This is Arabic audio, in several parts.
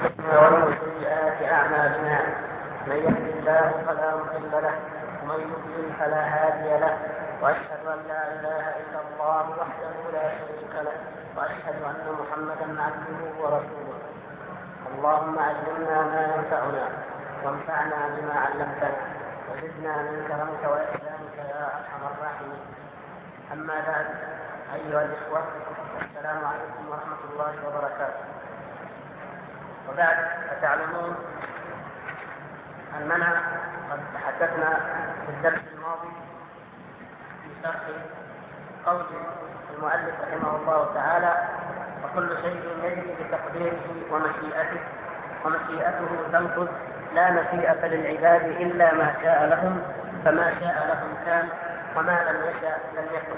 ومن سيئات أعمالنا من يهد الله فلا مضل له ومن يضلل فلا هادي له وأشهد أن لا إله إلا الله وحده لا شريك له وأشهد أن محمدا عبده ورسوله. اللهم علمنا ما ينفعنا وانفعنا بما علمتنا وزدنا من كرمك وإحسانك يا أرحم الراحمين. أما بعد، أيها الإخوة، السلام عليكم ورحمة الله وبركاته. وبعد، فتعلمون أننا قد تحدثنا في الدرس الماضي في شرح قول المؤلف رحمه الله تعالى: وكل شيء يجري بتقديره ومشيئته تنفذ، لا مشيئة للعباد إلا ما شاء لهم، فما شاء لهم كان وما لم يشاء لم يكن.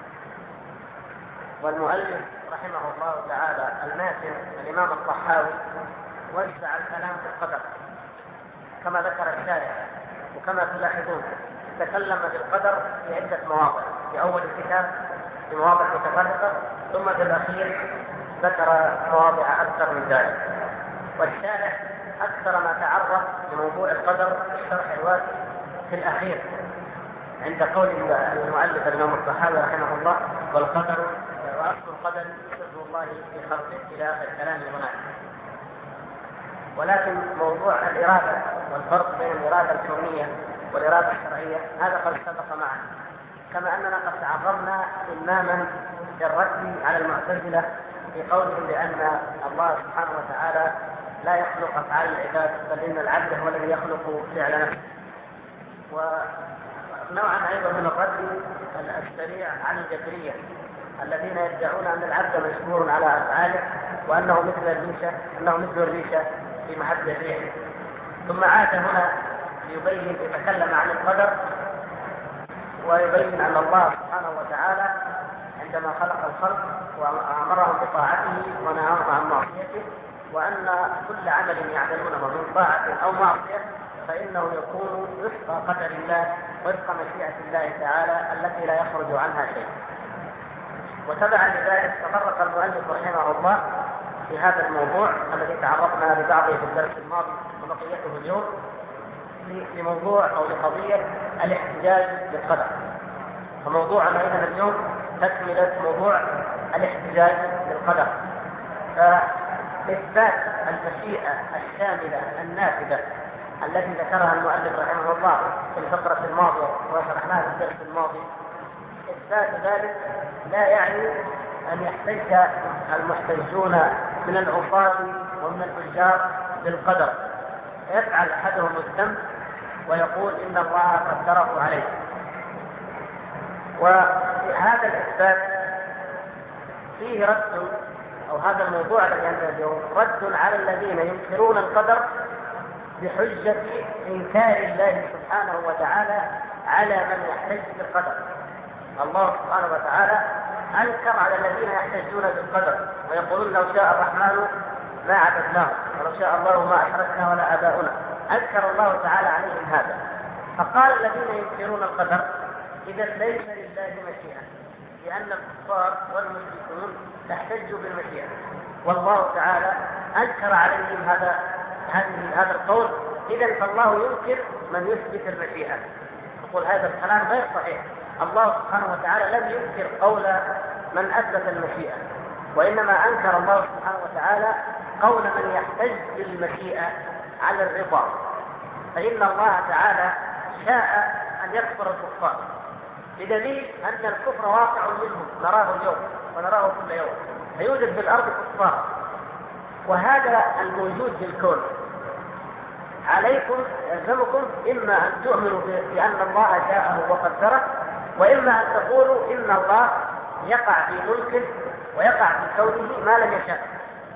والمؤلف رحمه الله تعالى الماتن الإمام الطحاوي وسع الكلام في القدر كما ذكر الشارع، وكما تلاحظون تكلم بالقدر في عدة مواضع، في أول الكتاب في مواضع متفرقة، ثم في الأخير ذكر مواضع أكثر من ذلك. والشارع أكثر ما تعرض لموضوع القدر في الشرح الواسع في الأخير عند قول المؤلف الإمام الطحاوي رحمه الله: والقدر وأصل القدر سر الله في خلقه، إلى آخر الكلام هناك. ولكن موضوع الإرادة والفرق بين الإرادة الكونية والإرادة الشرعية هذا قد سبق معنا، كما أننا قد تعرضنا إماما للرد على المعتزلة في قولهم بأن الله سبحانه وتعالى لا يخلق أفعال العباد، بل إن العبد هو الذي يخلق فعل نفسه. ونوعا أيضا من الرد السريع عن الجبرية الذين يدعون أن العبد مجبور على أفعاله، وأنه مثل الريشة في محل الريح. ثم عاد هنا يتكلم عن القدر ويبين أن الله سبحانه وتعالى عندما خلق الخلق وأمرهم بطاعته ونهاهم عن معصيته، وأن كل عمل يعملونه من طاعة أو معصية فإنه يكون وفق قدر الله، وفق مشيئة الله تعالى التي لا يخرج عنها شيء. وتبعا لذلك تطرق المؤلف رحمه الله في هذا الموضوع الذي تعرضنا لبعضه في الدرس الماضي وبقيته اليوم لموضوع أو لقضية الاحتجاج بالقدر. فموضوعنا إذن اليوم تكملة موضوع الاحتجاج بالقدر، فإثبات المشيئة الشاملة النافذة التي ذكرها المؤلف رحمه الله في الفقرة الماضية وشرحناها في الدرس الماضي. إثبات ذلك لا يعني أن يحتج المحتجون من العصاة ومن الفجار بالقدر، يفعل أحدهم الذنب ويقول إن الله قدره عليه. وهذا الإثبات فيه رد، أو هذا الموضوع الذي عندنا اليوم رد على الذين ينكرون القدر بحجة إنكار الله سبحانه وتعالى على من يحتج بالقدر. الله سبحانه وتعالى أنكر على الذين يحتجون بالقدر ويقولون لو شاء الرحمن ما عبدناه ولو شاء الله ما أشركنا ولا آباؤنا. أنكر الله تعالى عليهم هذا، فقال الذين ينكرون القدر: إذا ليس لله مشيئة، لأن الكفار والمشركون احتجوا بالمشيئة، والله تعالى أنكر عليهم هذا القول. إذن فالله ينكر من يثبت المشيئة. يقول هذا الكلام غير صحيح. الله سبحانه وتعالى لم ينكر قول من أثبت المشيئة، وإنما أنكر الله سبحانه وتعالى قول من يحتج بالمشيئة على الرضا. فإن الله تعالى شاء أن يكفر الكفار، بدليل أن الكفر واقع منهم، نراه اليوم ونراه كل يوم، فيوجد في الأرض كفار. وهذا الموجود في الكون عليكم يلزمكم إما أن تؤمنوا بأن الله شاءه وقدره، وإما أن تقولوا إن الله يقع في ملكه ويقع في كونه ما لم يشاء.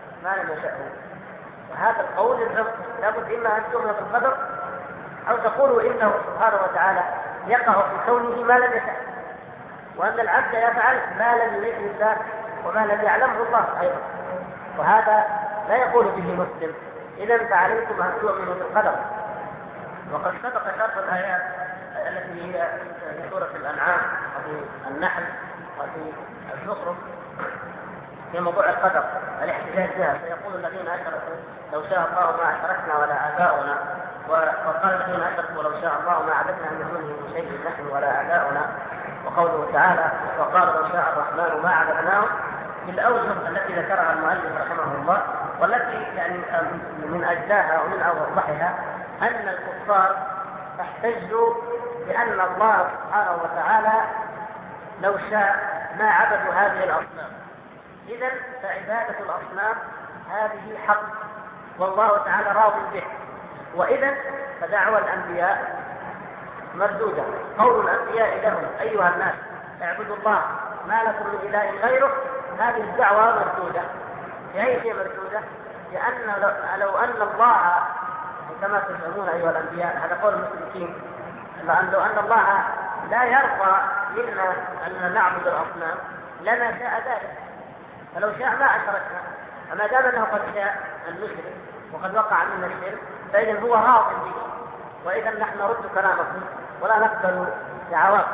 وهذا القول يلزمكم، لابد إما أن تؤمنوا بالقدر أو تقولوا إنه سبحانه وتعالى يقع في كونه ما لم يشاء، وأن العبد يفعل ما لم يريده الله وما لم يعلمه الله أيضا، وهذا لا يقول به مسلم. إذن فعليكم أن تؤمنوا بالقدر. وقد سبق شرح الآيات التي هي في سورة الأنعام وفي النحل وفي الزخرف في موضوع القدر، الاحتجاج جهة سيقول الذين أشركوا لو شاء الله ما أشركنا ولا آباؤنا، وقال الذين أشركوا لو شاء الله ما عبدنا من دونه من شيء نحن ولا آباؤنا. وقوله تعالى وقال لو شاء الرحمن ما عبدناه، بالأوجه التي ذكرها المؤلف رحمه الله، والتي يعني من أجزاها ومن أوضحها أن الكفار احتجوا بأن الله سبحانه وتعالى لو شاء ما عبدوا هذه الأصنام، إذن فعبادة الأصنام هذه حق والله تعالى راض به، وإذن فدعوى الأنبياء مردودة. قول الأنبياء لهم أيها الناس اعبدوا الله ما لكم من إله غيره، هذه الدعوة مردودة. لأي شيء مردودة؟ لأن لو أن الله كما تزعمون أيها الأنبياء، هذا قول المشركين، لو أن الله لا يرضى منا أن نعبد الأصنام لما شاء ذلك، فلو شاء ما أشركنا. أما دام أنه قد شاء أن نشرك وقد وقع منا الشرك فإذا هو راض به، وإذا نحن نرد كلامكم ولا نقبل دعواكم.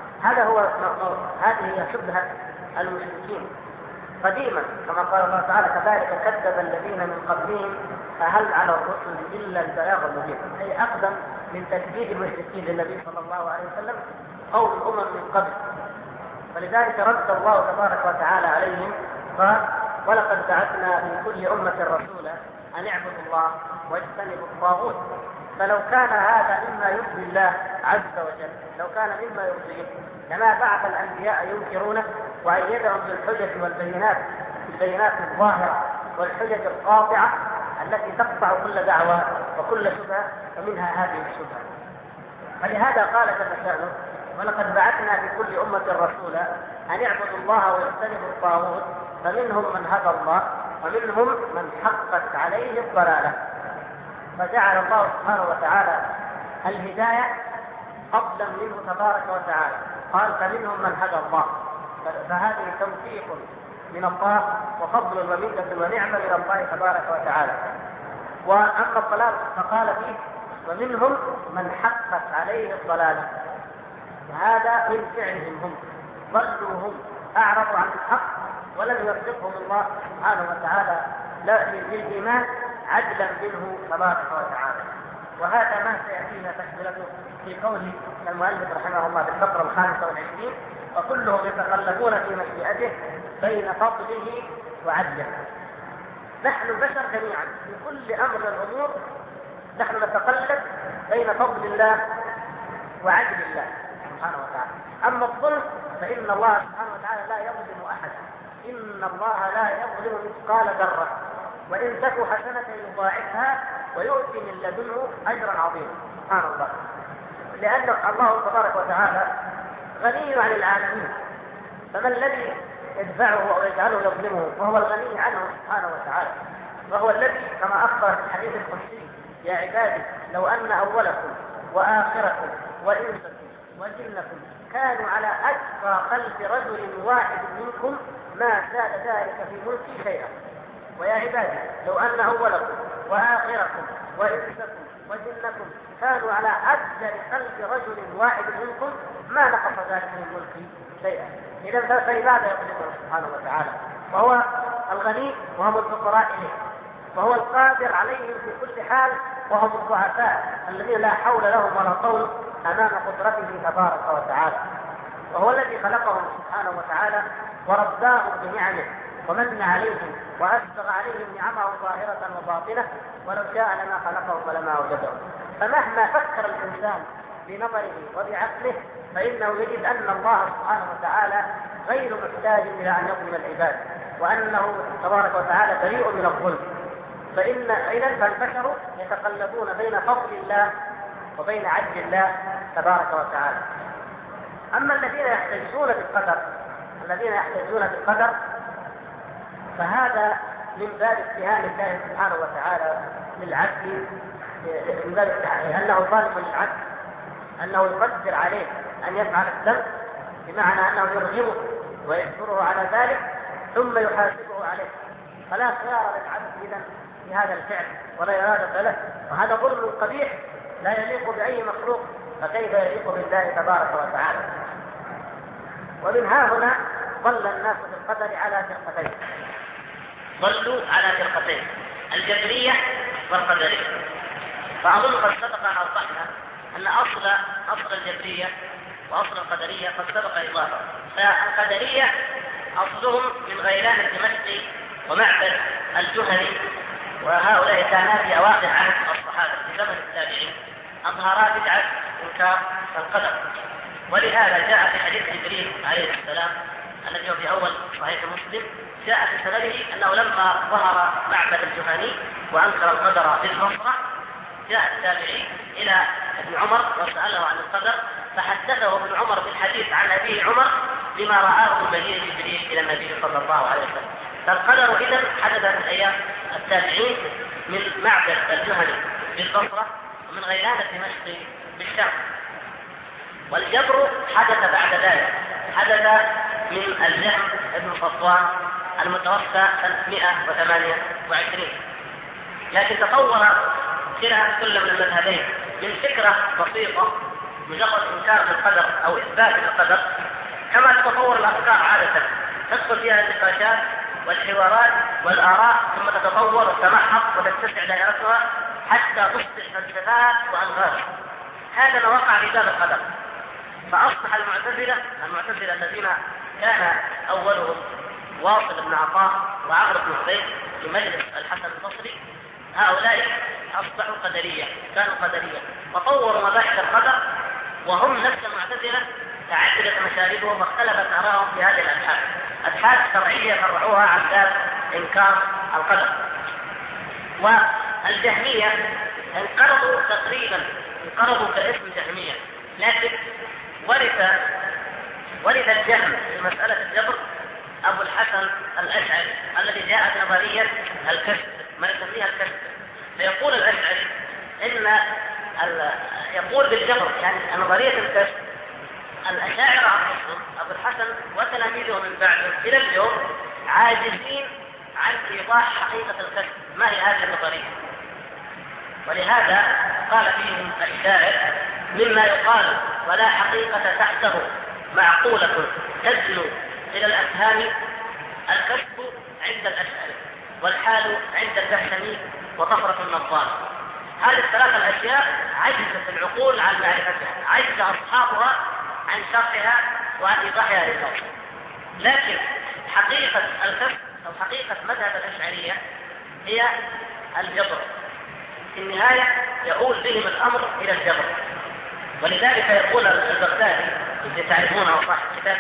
هذه هي شبهة المشركين قديما، كما قال الله تعالى كذلك كذب الذين من قبلهم فهل على الرسل إلا البلاغ المبين، أي أقدم من تكذيب المشركين للنبي صلى الله عليه وسلم قول الأمم من قبل. فلذلك رد الله تبارك وتعالى عليهم قال ولقد بعثنا في كل أمة رسولا أن اعبدوا الله واجتنبوا الطاغوت. فلو كان هذا مما يرضي الله عز وجل، لو كان مما يرضيه لما بعث الأنبياء ينكرونه وأيدهم بالحجج والبينات، البينات الظاهرة والحجج القاطعة التي تقطع كل دعوة وكل شبهة، ومنها هذه الشبهة. فلهذا قال جل شأنه ولقد بعثنا في كل أمة رسولا أن اعبدوا الله واجتنبوا الطاغوت فمنهم من هدى الله ومنهم من حقت عليه الضلالة. فجعل الله سبحانه وتعالى الهداية فضلا منه تبارك وتعالى، قال فمنهم من هدى الله، فهذه توفيق من الله وفضل ومنة ونعمة من الله تبارك وتعالى. وأما الضلال فقال فيه ومنهم من حقت عليه الضلالة، وهذا من فعلهم هم، ضلوا هم، أعرضوا عن الحق ولم يوفقهم الله سبحانه وتعالى للإيمان عدلا منه تبارك وتعالى. وهذا ما سيأتينا تكملته في قول المؤلف رحمه الله في الفقرة 25، وكلهم يتقلبون في مشيئته بين فضله وعدله. نحن البشر جميعا في كل أمر من الأمور نحن نتقلب بين فضل الله وعدل الله سبحانه وتعالى. أما الظلم فإن الله سبحانه وتعالى لا يظلم أحدا، إن الله لا يظلم مثقال ذرة وإن تك حسنة يضاعفها ويؤتي من لدنه أجرا عظيما سبحان الله. لأن الله تبارك وتعالى غني عن العالمين، فما الذي يدفعه أو يجعله يظلمه وهو الغني عنه سبحانه وتعالى، وهو الذي كما أخبر في الحديث القدسي يا عبادي لو أن أولكم وآخركم وإنسكم وجنكم كانوا على أتقى قلب رجل واحد منكم ما زاد ذلك في ملكي شيئا. ويا عبادي لو أن أولكم وآخركم وإنسكم وجنكم كانوا على أفجر قلب رجل واحد منكم ما نقص ذلك من ملكي شيئا. إذا فلماذا يظلمه سبحانه وتعالى وهو الغني وهم الفقراء إليه، وهو القادر عليهم في كل حال وهم الضعفاء الذين لا حول لهم ولا قوة أمام قدرته تبارك وتعالى، وهو الذي خلقهم سبحانه وتعالى ورباهم بنعمه ومن عليهم وأسبغ عليهم نعمه ظاهرة وباطنة، ولو شاء لما خلقهم ولما وجدهم. فمهما فكر الإنسان بنظره وبعقله فإنه يجد أن الله سبحانه وتعالى غير محتاج إلى أن يظلم العباد، وأنه تبارك وتعالى بريء من الظلم. إذن فالبشر يتقلبون بين فضل الله وبين عدل الله تبارك وتعالى. أما الذين يحتجون بالقدر فهذا من باب اتهام الله سبحانه وتعالى للعبد، من باب أنه ظالم للعبد، أنه يقدر عليه أن يفعل الذنب، بمعنى أنه يرغمه ويجبره على ذلك ثم يحاسبه عليه، فلا خيار للعبد إذن في هذا الفعل ولا إرادة له، وهذا ظلم قبيح لا يليق بأي مخلوق، فكيف يليق بالله تبارك وتعالى. ومن ها هنا ضل الناس بالقدر على فرقتين. ضلوا على فرقتين، الجبرية والقدرية. فأظن قد سبق أن أوضحنا أن أصل الجبرية وأصل القدرية قد سبق إضافة. فالقدرية أصلهم من غيلان الدمشقي ومعبد الجهني، وهؤلاء كانا في أواخر عهد الصحابة في زمن التابعين، أظهرا بدعة إنكار القدر. ولهذا جاء في حديث جبريل عليه السلام الذي هو في أول صحيح مسلم، جاء في سنده أنه لما ظهر معبد الجهني وأنكر القدر بالبصرة جاء التابعي إلى ابن عمر وسأله عن القدر، فحدثه ابن عمر بالحديث عن أبيه عمر بما رآه من مجيء جبريل إلى النبي صلى الله عليه وسلم. فالقدر إذن حدث من أيام التابعين من معبد الجهني بالبصرة ومن غيلان الدمشقي بالشام. والجبر حدث بعد ذلك، حدث من الجهم بن صفوان المتوفى سنة 128. لكن تطور كل من المذهبين من فكرة بسيطة مجرد إنكار بالقدر أو إثبات بالقدر، كما تتطور الأفكار عادة، تدخل فيها النقاشات والحوارات والآراء، ثم تتطور وتتمحق وتتسع دائرتها حتى تصبح فلسفات وألغاز. هذا ما وقع في باب القدر. فأصبح المعتزلة الذين كان أولهم واصل بن عطاء وعمرو بن عبيد في مجلس الحسن البصري، هؤلاء أصبحوا قدرية، كانوا قدرية وطوروا مباحث القدر، وهم نفس المعتزلة تعددت مشاربهم واختلفت آراءهم في هذه الأبحاث شرعية فرعوها عن باب إنكار القدر. والجهمية انقرضوا تقريبا، انقرضوا كاسم جهمية، لكن ورث الجهم في مسألة الجبر أبو الحسن الأشعري الذي جاء بنظرية الكشف، ما يسميها الكشف. فيقول الأشعري إن يقول بالجبر، يعني نظرية الكشف الأشاعرة أبو الحسن وتلاميذه من بعده إلى اليوم عاجزين عن إيضاح حقيقة الكشف، ما هي هذه النظرية. ولهذا قال فيهم الشاعر: مما يقال ولا حقيقة تحته معقولة تدنو إلى الأفهام، الكشف عند الأشعري والحال عند الجهمي وطفرة النظام. هذه الثلاثة الأشياء عجزت العقول عن معرفتها، عجز أصحابها عن شرحها وعن إيضاحها للناس. لكن حقيقة الكشف أو حقيقة مذهب الأشعرية هي الجبر. في النهاية يؤول بهم الأمر إلى الجبر. ولذلك يقول البغدادي الذي تعرفونه صاحب كتاب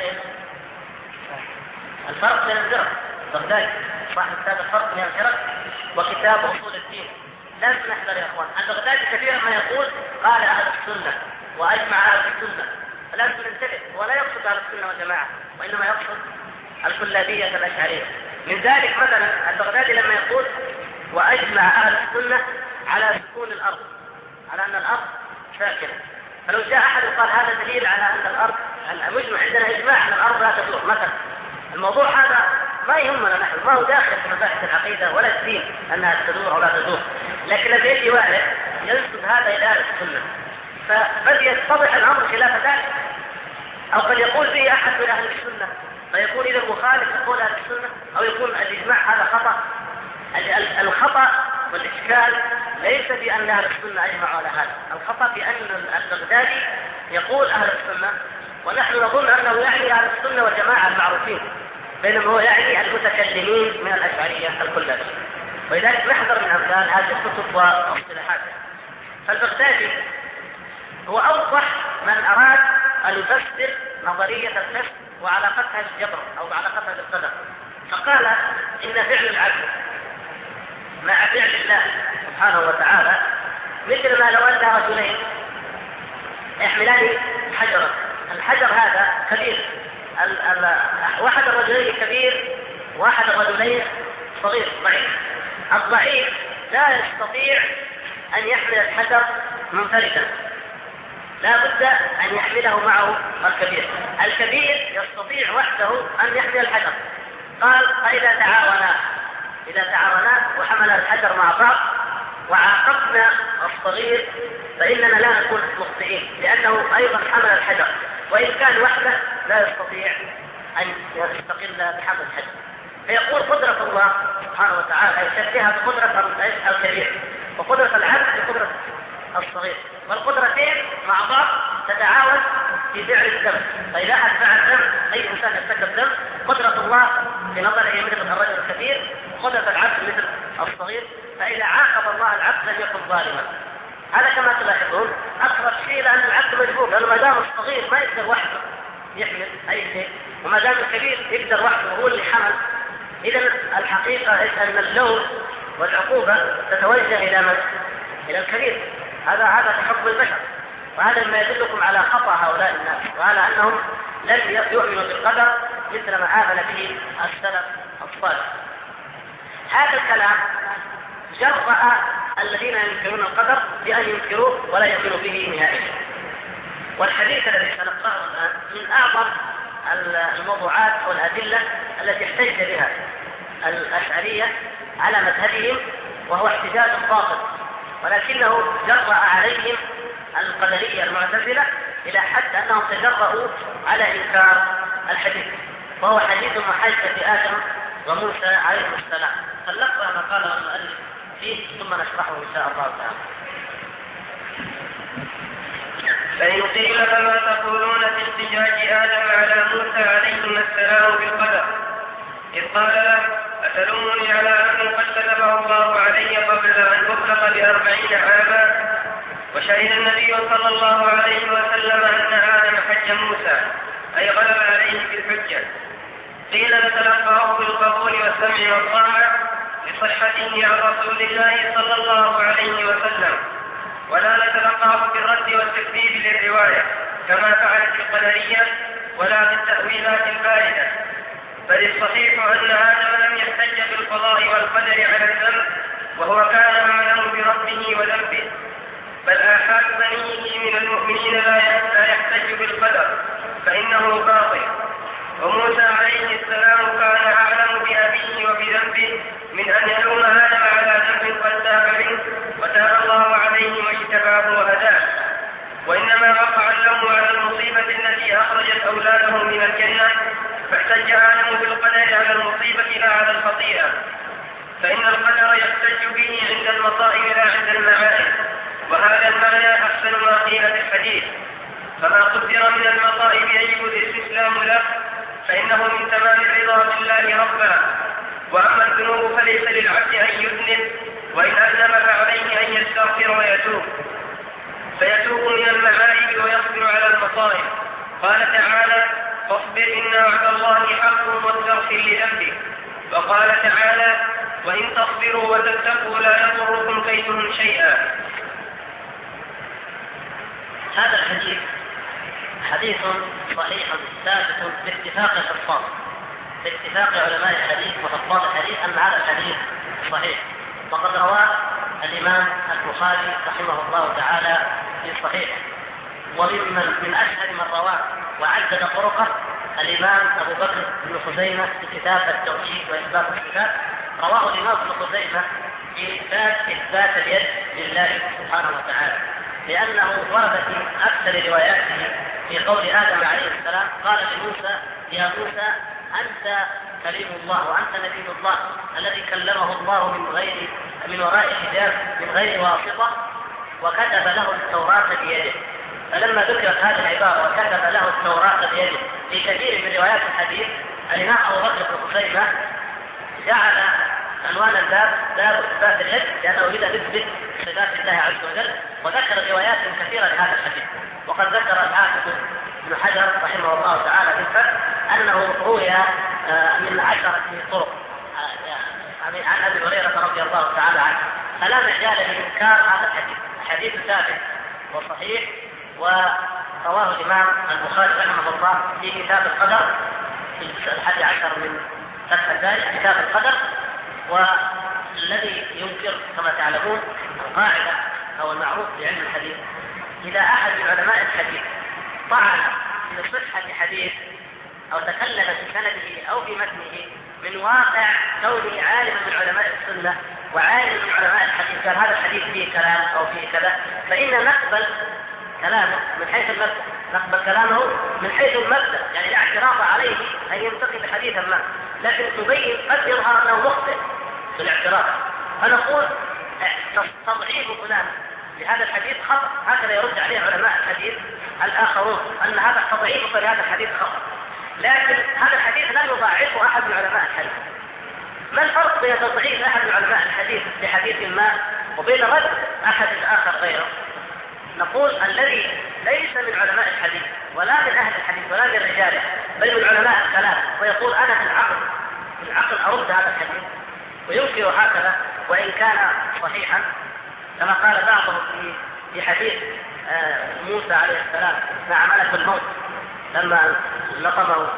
الفرق بين الفرق، البغدادي صاحب كتاب الفرق بين الفرق وكتاب أصول الدين، لازم نحذر يا أخوان. البغدادي كثيرا ما يقول قال أهل السنة وأجمع أهل السنة، فلازم ننتبه، ولا يقصد أهل السنة والجماعة وإنما يقصد الكلابية الأشعرية. من ذلك مثلا البغدادي لما يقول وأجمع أهل السنة على سكون الأرض، على أن الأرض ساكنة، فلو جاء أحد وقال هذا دليل على أن الأرض، المجمع عندنا إجماع أن الأرض لا تدور مثلا، الموضوع هذا ما يهمنا نحن، ما هو داخل في مباحث العقيدة ولا الدين أنها تدور أو لا تدور. لكن الذي يجي واحد ينسب هذا إلى أهل السنة، فقد يتضح الأمر خلاف ذلك، أو قد يقول به أحد من أهل السنة فيكون إذا مخالف يقول أهل السنة، أو يكون الإجماع هذا خطأ. الخطأ والإشكال ليس بأن أهل السنة أجمعوا على هذا، الخطأ بأن البغدادي يقول أهل السنة ونحن نظن أنه يعني أهل السنة والجماعة المعروفين، بينما هو يعني المتكلمين من الأشعرية الكلابية. ولذلك نحذر من أمثال هذه الكتب واصطلاحات. فالبغدادي هو أوضح من أراد أن يفسر نظرية الكشف وعلاقتها بالجبر أو علاقتها بالقدر، فقال إن فعل العبد مع فعل الله سبحانه وتعالى مثل ما لو أن رجلين يحملان حجرا، الحجر هذا كبير، واحد الرجلين كبير واحد الرجلين صغير ضعيف. الضعيف لا يستطيع أن يحمل الحجر منفردا، لا بد أن يحمله معه الكبير. الكبير يستطيع وحده أن يحمل الحجر. قال فإذا تعاونا وحمل الحجر مع بعض وعاقبنا الصغير فإننا لا نكون مخطئين، لأنه أيضا حمل الحجر، وإن كان وحده لا يستطيع أن يستقل بحمل الحجر. فيقول قدرة الله سبحانه وتعالى يشبهها بقدرة الكبير وقدرة العبد بقدرة الصغير، والقدرتين مع بعض تتعاون في فعل الذنب. فإذا أحد فعل ذنب، أي إنسان يرتكب ذنب، قدرة الله في نظره مثل الرجل الكبير، قدرة العبد مثل الصغير. فإذا عاقب الله العبد لم يكن ظالما. هذا كما تلاحظون أقرب شيء لأن العبد مجبور، لأنه ما دام الصغير ما يقدر وحده يحمل أي شيء، وما دام الكبير يقدر وحده وهو اللي حمل. إذا الحقيقة أن اللوم والعقوبة تتوجه إلى من؟ إلى الكبير. هذا تحب البشر، وهذا ما يدلكم على خطأ هؤلاء الناس، وعلى أنهم لم يؤمنوا بالقدر مثل ما آمن به السلف الصالح. هذا الكلام جرأ الذين ينكرون القدر بأن ينكروه ولا يؤمنوا به نهائيا. والحديث الذي سنقرأه الآن من أعظم الموضوعات والأدلة التي احتج بها الأشعرية على مذهبهم، وهو احتجاج باطل، ولكنه جرأ عليهم القدرية المعتزلة إلى حد أنهم تجرؤوا على إنكار الحديث، وهو حديث محاجة آدم وموسى عليهم السلام. فلنقرأ ما قاله المؤلف فيه ثم نشرحه إن شاء الله تعالى. فإن قيل فما تقولون في احتجاج آدم على موسى عليهما السلام بالقدر، إذ قال له أتلومني على أمر قد كتبه الله علي قبل أن أخلق ب40 عاما؟ وشهد النبي صلى الله عليه وسلم أن آدم حج موسى، أي غلب عليه بالحجة. قيل نتلقاه بالقبول والسمع والطاعة لصحته عن رسول الله صلى الله عليه وسلم، ولا نتلقاه بالرد والتكذيب للرواية كما فعلت القدرية ولا بالتأويلات الباردة. بل الصحيح أن آدم لم يحتج بالقضاء والقدر على الذنب وهو كان أعلم بربه وذنبه، بل آحاد بنيه من المؤمنين لا يحتج بالقدر فإنه باطل. وموسى عليه السلام كان أعلم بأبيه وبذنبه من أن يلوم آدم على ذنب قد تاب منه وتاب الله عليه واجتباه وهداه، وإنما وقع اللوم على المصيبة التي أخرجت أولاده من الجنة، فاحتج آدم بالقدر على المصيبة لا على الخطيئة، فإن القدر يحتج به عند المصائب لا عند المعائب، وهذا المعنى أحسن ما قيل في الحديث. فما قدر من المصائب يجب الاستسلام له، فإنه من تمام الرضا بالله ربا. وأما الذنوب فليس للعبد أن يذنب، وإن أذنب فعليه أن يستغفر ويتوب، فيتوب من المعائب ويصبر على المصائب. قال تعالى فاصبر إن وعد الله حق واستغفر لذنبك. وقال تعالى وإن تصبروا وتتقوا لا يضركم كيدهم شيئا. هذا الحديث حديث صحيح ثابت باتفاق الحفاظ، باتفاق علماء الحديث وحفاظ الحديث أن هذا الحديث صحيح، وقد رواه الإمام البخاري رحمه الله تعالى في صحيحه. ومن أشهر من رواه وعدد طرقه الإمام أبو بكر بن خزيمة في كتاب التوحيد وإثبات الصفات، رواه الإمام ابن خزيمة في باب إثبات اليد لله سبحانه وتعالى، لأنه ورد في أكثر رواياته في قول آدم عليه السلام قال لموسى يا موسى أنت كليم الله وأنت نبي الله الذي كلمه الله من وراء حجاب من غير واسطة وكتب له التوراة بيده. فلما ذكرت هذه العبارة وكتب له التوراة بيده في كثير من روايات الحديث، الإمام أبو بكر بن خزيمة جعل عنوان الباب باب إثبات اليد، لأنه يريد أن يثبت صفات الله عز وجل، وذكر روايات كثيرة لهذا الحديث. وقد ذكر الحافظ ابن حجر رحمه الله تعالى في الفتح أنه روي من 10 طرق عن أبي هريرة رضي الله تعالى عنه، فلا مجال لإنكار هذا الحديث. حديث ثابت وصحيح، ورواه الإمام البخاري رحمه الله في كتاب القدر في الجزء 11 من فتح الباري كتاب القدر. والذي ينكر كما تعلمون القاعدة أو المعروف بعلم الحديث، إذا أحد من علماء الحديث طعن في صحة حديث أو تكلم في سنده أو في متنه من واقع كونه عالم من علماء السنة وعالم من علماء الحديث، قال هذا الحديث فيه كلام أو فيه كذا، فإن نقبل كلامه من حيث المبدأ، نقبل كلامه من حيث المبدأ، يعني لا اعتراض عليه أن ينتقد حديثا ما، لكن تبين قد يظهر أنه مخطئ بالاعتراف، فنقول تضعيف فلان لهذا الحديث خطأ، هكذا يرد عليه علماء الحديث الآخرون أن هذا تضعيف لهذا الحديث خطأ. لكن هذا الحديث لم يضاعفه أحد من علماء الحديث. ما الفرق بين تضعيف أحد من علماء الحديث لحديث ما وبين رد أحد الآخر غيره؟ نقول الذي ليس من علماء الحديث ولا من أهل الحديث ولا من رجاله بل من علماء الكلام ويقول أنا في العقل أرد هذا الحديث وينكر هكذا وإن كان صحيحا، كما قال بعضهم في حديث موسى عليه السلام مع ملك الموت لما لقمه،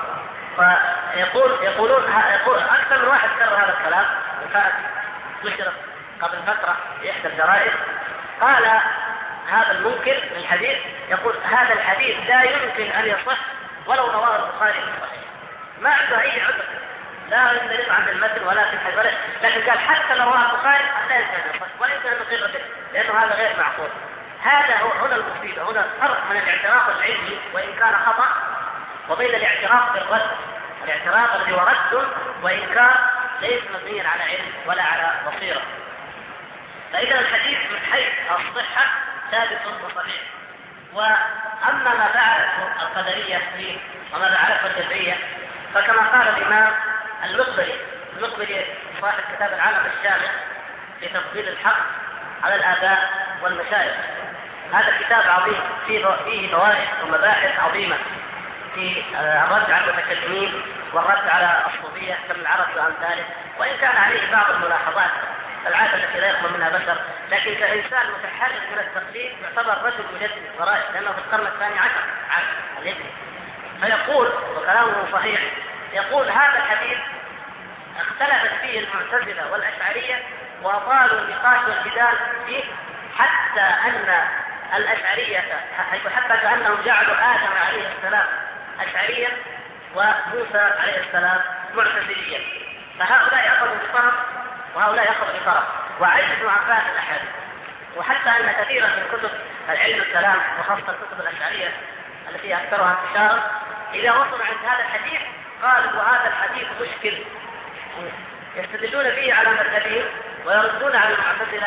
يقول أكثر من واحد كرر هذا الكلام، وكانت نشرت قبل فترة في إحدى الجرائد، قال هذا المنكر للحديث يقول هذا الحديث لا يمكن أن يصح ولو رواه البخاري في الصحيح، ما عنده أي عذر لا يدرس عند المتن ولا في الحديث، لكن قال حتى لو رواه البخاري لا يمكن أن يصح ولا يمكن أن نقر به لأنه هذا غير معقول. هذا هنا المفيد، هنا الفرق من الاعتراف العلمي وإن كان خطأ وبين الاعتراف بالرد، الاعتراف الذي هو رد وإنكار ليس مبنيا على علم ولا على بصيرة. فإذا الحديث من حيث الصحة ثابت وصحيح. وأما ما فعله القدرية فيه وما فعله الجبرية فكما قال الإمام المقبري صاحب كتاب العالم الشامل في تفضيل الحق على الآباء والمشايخ، هذا كتاب عظيم فيه فوائد ومباحث عظيمة في الرد على المتكلمين والرد على الصوفية كابن العربي وأمثاله، وإن كان عليه بعض الملاحظات العادة التي لا يقبل منها بشر، لكن كإنسان متحرر من التقليد يعتبر رجل مجدد ورائع لأنه في القرن الثاني عشر الهجري. فيقول وكلامه صحيح، يقول هذا الحديث اختلفت فيه المعتزلة والأشعرية وأطالوا النقاش والجدال فيه حتى أن الأشعرية حتى كأنهم جعلوا آدم عليه السلام أشعريا وموسى عليه السلام معتزليا، فهؤلاء أخذوا بطرف وهؤلاء أخذوا بطرف وعجزوا عن فهم الأحاديث. وحتى أن كثيرا من كتب العلم الكلام وخاصة الكتب الأشعرية التي أكثرها انتشارا إذا وصلوا عند هذا الحديث قالوا وهذا الحديث مشكل، يستدلون فيه على مذهبهم ويردون على المعتزلة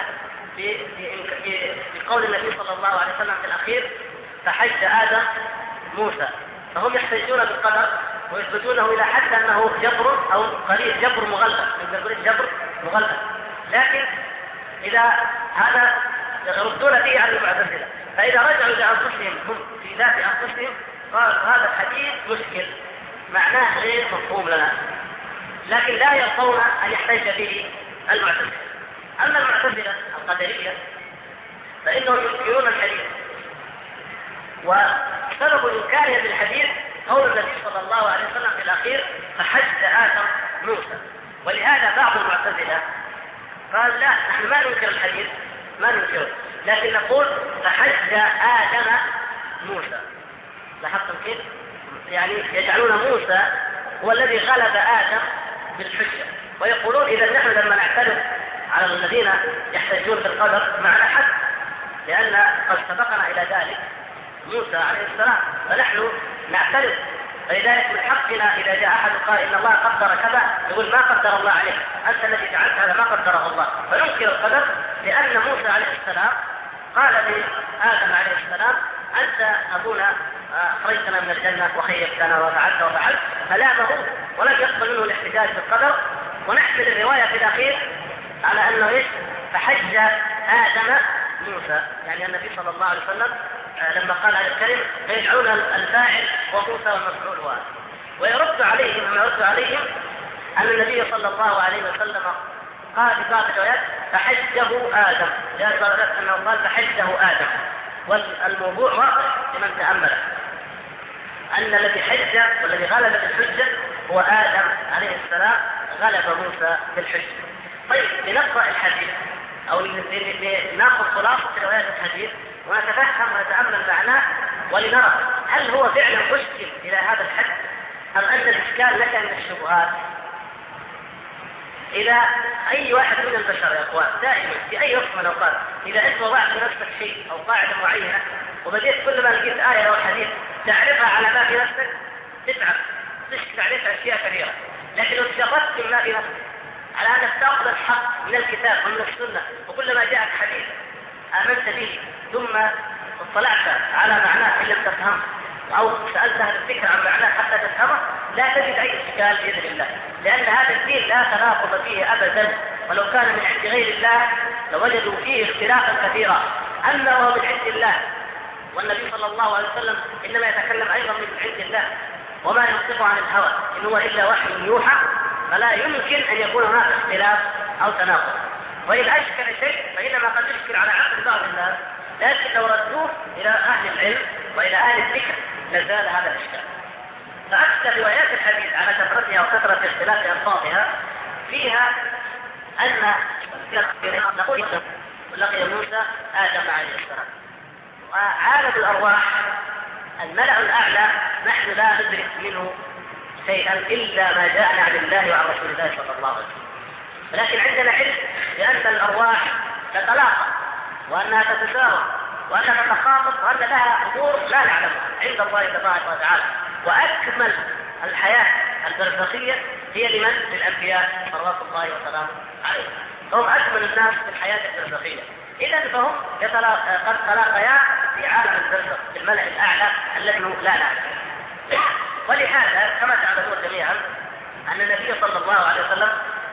بقول النبي صلى الله عليه وسلم في الأخير فحج آدم موسى، فهم يحتجون بالقدر ويثبتونه إلى حد أنه جبر أو قليل جبر مغلق، يقول جبر مغلق، لكن إذا هذا يردون فيه على المعتزلة، فإذا رجعوا لأنفسهم هم في ذات أنفسهم قالوا هذا الحديث مشكل معناه غير مفهوم لنا، لكن لا يرضون أن يحتج به المعتزلة. أما المعتزلة القدرية فإنهم ينكرون الحديث، وسبب إنكارهم للحديث قول النبي صلى الله عليه وسلم في الأخير فحج آدم موسى، ولهذا بعض المعتزلة قال لا نحن ما ننكر الحديث ما ننكره، لكن نقول فحج آدم موسى. لاحظتم كيف؟ يعني يجعلون موسى هو الذي غلب آدم بالحجة، ويقولون إذا نحن لما نعترف على الذين يحتجون بالقدر معنا حد، لأن قد سبقنا إلى ذلك موسى عليه السلام فنحن نعترف، فلذلك من حقنا إذا جاء أحد قال إن الله قدر كذا يقول ما قدر الله عليك، أنت الذي فعلت هذا ما قدره الله، فننكر القدر لأن موسى عليه السلام قال لآدم عليه السلام أنت أبونا أخرجتنا من الجنة وخيبتنا وفعلت فلامه ولم يقبل منه الاحتجاج بالقدر، ونحمل الرواية في الأخير على أنه إيش فحج آدم موسى، يعني النبي صلى الله عليه وسلم لما قال هذا الكلمة فيجعلون الفاعل وموسى والمفعول واحد. ويرد عليهم أن النبي صلى الله عليه وسلم قال في بعض الروايات فحجه آدم، جاء بعض الروايات أنه قال فحجه آدم، والموضوع واضح لمن تأمله أن الذي حج والذي غلب بالحجة هو آدم عليه السلام غلب موسى بالحجة. طيب لنقرأ الحديث أو لنأخذ خلاصة روايات الحديث ونتفهم ونتأمل معناه ولنرى هل هو فعلا مشكل إلى هذا الحد أم أن الإشكال لك من الشبهات. إذا أي واحد من البشر يا أخوان دائما في أي وقت من الأوقات إذا أنت وضعت لنفسك شيء أو قاعدة معينة وبديت كل ما لقيت آية أو حديث تعرفها على ما في نفسك تتعب تعرف أشياء كثيرة، لكن لو تجردت ما في نفسك على أنك تأخذ الحق من الكتاب ومن السنة، وكلما جاءك حديث آمنت به ثم اطلعت على معناه إن لم تفهمه أو سألت أهل الذكر عن معناه حتى تفهمه، لا تجد أي إشكال بإذن الله، لأن هذا الدين لا تناقض فيه أبدا، ولو كان من عند غير الله لوجدوا فيه اختلافا كثيرا. أما وهو من عند الله، والنبي صلى الله عليه وسلم إنما يتكلم أيضا من عند الله وما ينطق عن الهوى إن هو إلا وحي يوحى، فلا يمكن أن يكون هناك اختلاف أو تناقض. وإن أشكل شيء فإنما قد يشكل على عقل بعض الناس، لكن لو ردوه إلى أهل العلم وإلى أهل الذكر لزال هذا الإشكال. فأكثر روايات الحديث على كثرتها وكثرة اختلاف ألفاظها فيها أن نقول لقي موسى آدم عليه السلام، وعالم الأرواح الملأ الأعلى نحن لا ندرك منه شيئا إلا ما جاءنا عن الله وعن رسول الله صلى الله عليه وسلم. ولكن عندنا علم بأن الأرواح تتلاقى وأنها تتساوى وأنها تتخاطب وأن لها أمور لا نعلمها عند الله تبارك وتعالى. وأكمل الحياة البرزخية هي لمن؟ للأنبياء صلوات الله وسلامه عليهم، هم أكمل الناس في الحياة البرزخية. إذا فهم قد تلاقيا في عالم البرزخ في الملأ الأعلى الذي لا نعلم. ولهذا كما تعلمون جميعا أن النبي صلى الله عليه وسلم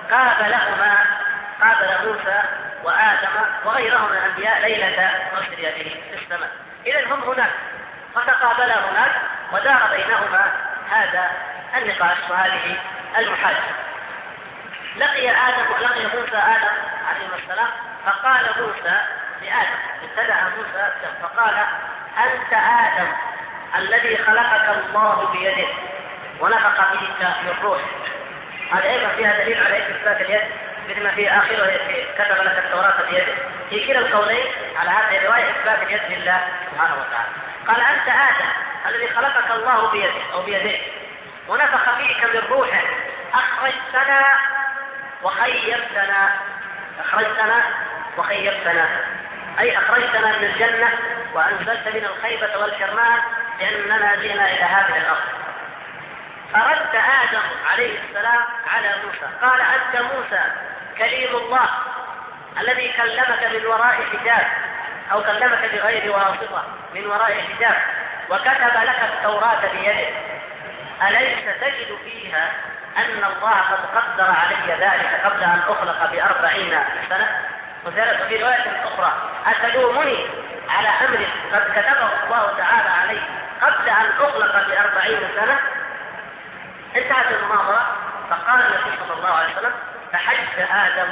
قابل موسى وآدم وغيرهم من الأنبياء ليلة نصر يده في السماء. إذا هم هناك فتقابلا هناك ودار بينهما هذا النقاش وهذه المحادثة. لقي موسى آدم عليه السلام، فقال موسى لآدم، ابتدأ موسى فقال أنت آدم الذي خلقك الله بيده ونفخ فيك من روحه. هذا أيضا فيها دليل على إثبات اليد، مثل ما في آخره كتب لك التوراة بيده. في كلا القولين على هذه الرواية إثبات اليد لله سبحانه وتعالى. قال أنت آدم الذي خلقك الله بيده أو بيده ونفخ فيك من روحه أخرجتنا وخيبتنا أي أخرجتنا من الجنة وأنزلت من الخيبة والحرمان لأننا جئنا إلى هذه الأرض. فرد آدم عليه السلام على موسى قال أنت موسى كليم الله الذي كلمك من وراء حجاب أو كلمك بغير واسطة من وراء حجاب وكتب لك التوراة بيده، أليس تجد فيها أن الله قد قدر علي ذلك قبل أن أخلق ب40 سنة؟ وفي رواية أخرى أتلومني على أمر قد كتبه الله تعالى علي قبل أن أخلق ب40 سنة؟ انتهت المناظرة. فقال النبي صلى الله عليه وسلم فحج آدم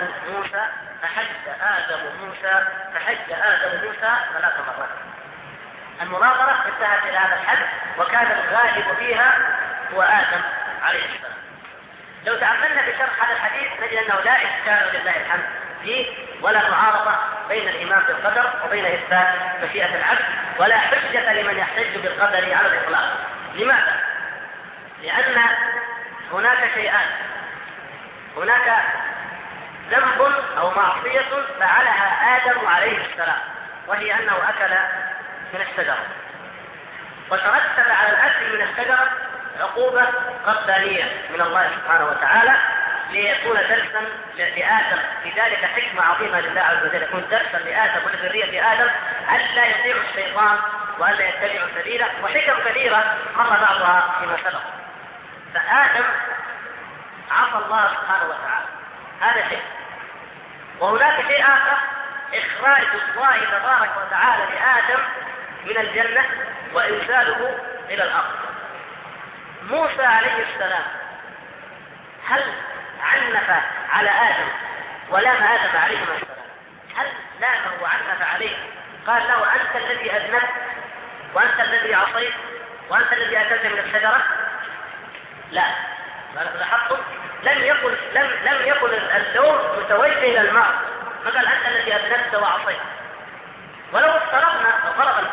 موسى 3 مرات. المناظرة انتهت إلى هذا الحد، وكان الغالب فيها هو آدم عليه السلام. لو تأملنا بشرح هذا الحديث نجد أنه لا إشكال لله الحمد فيه ولا معارضة بين الإيمان بالقدر وبين إثبات مشيئة العبد، ولا حجة لمن يحتج بالقدر على الإطلاق. لماذا؟ لأن هناك شيئان، هناك ذنب أو معصية فعلها آدم عليه السلام، وهي أنه أكل من الشجرة، وترتب على الأكل من الشجرة عقوبة ربانية من الله سبحانه وتعالى ليكون درسا لآدم. لذلك حكمة عظيمة لله عز وجل، يكون درسا لآدم ولذرية آدم ألا يطيعوا الشيطان وألا يتبعوا سبيله، وحكم كثيرة مر بعضها فيما سبق. فآدم عصى الله سبحانه وتعالى، هذا شيء. وهناك شيء آخر، إخراج الله تبارك وتعالى لآدم من الجنة وإنزاله إلى الأرض. موسى عليه السلام هل عنف على آدم ولام آدم عليه السلام؟ هل لامه وعنف عليه؟ قال له أنت الذي أذنبت وأنت الذي عصيت وأنت الذي أكلت من الشجرة؟ لا، لاحظتم لم يكن اللوم متوجه إلى المرء، فقال أنت الذي أذنبت وعصيت. ولو افترضنا فرضا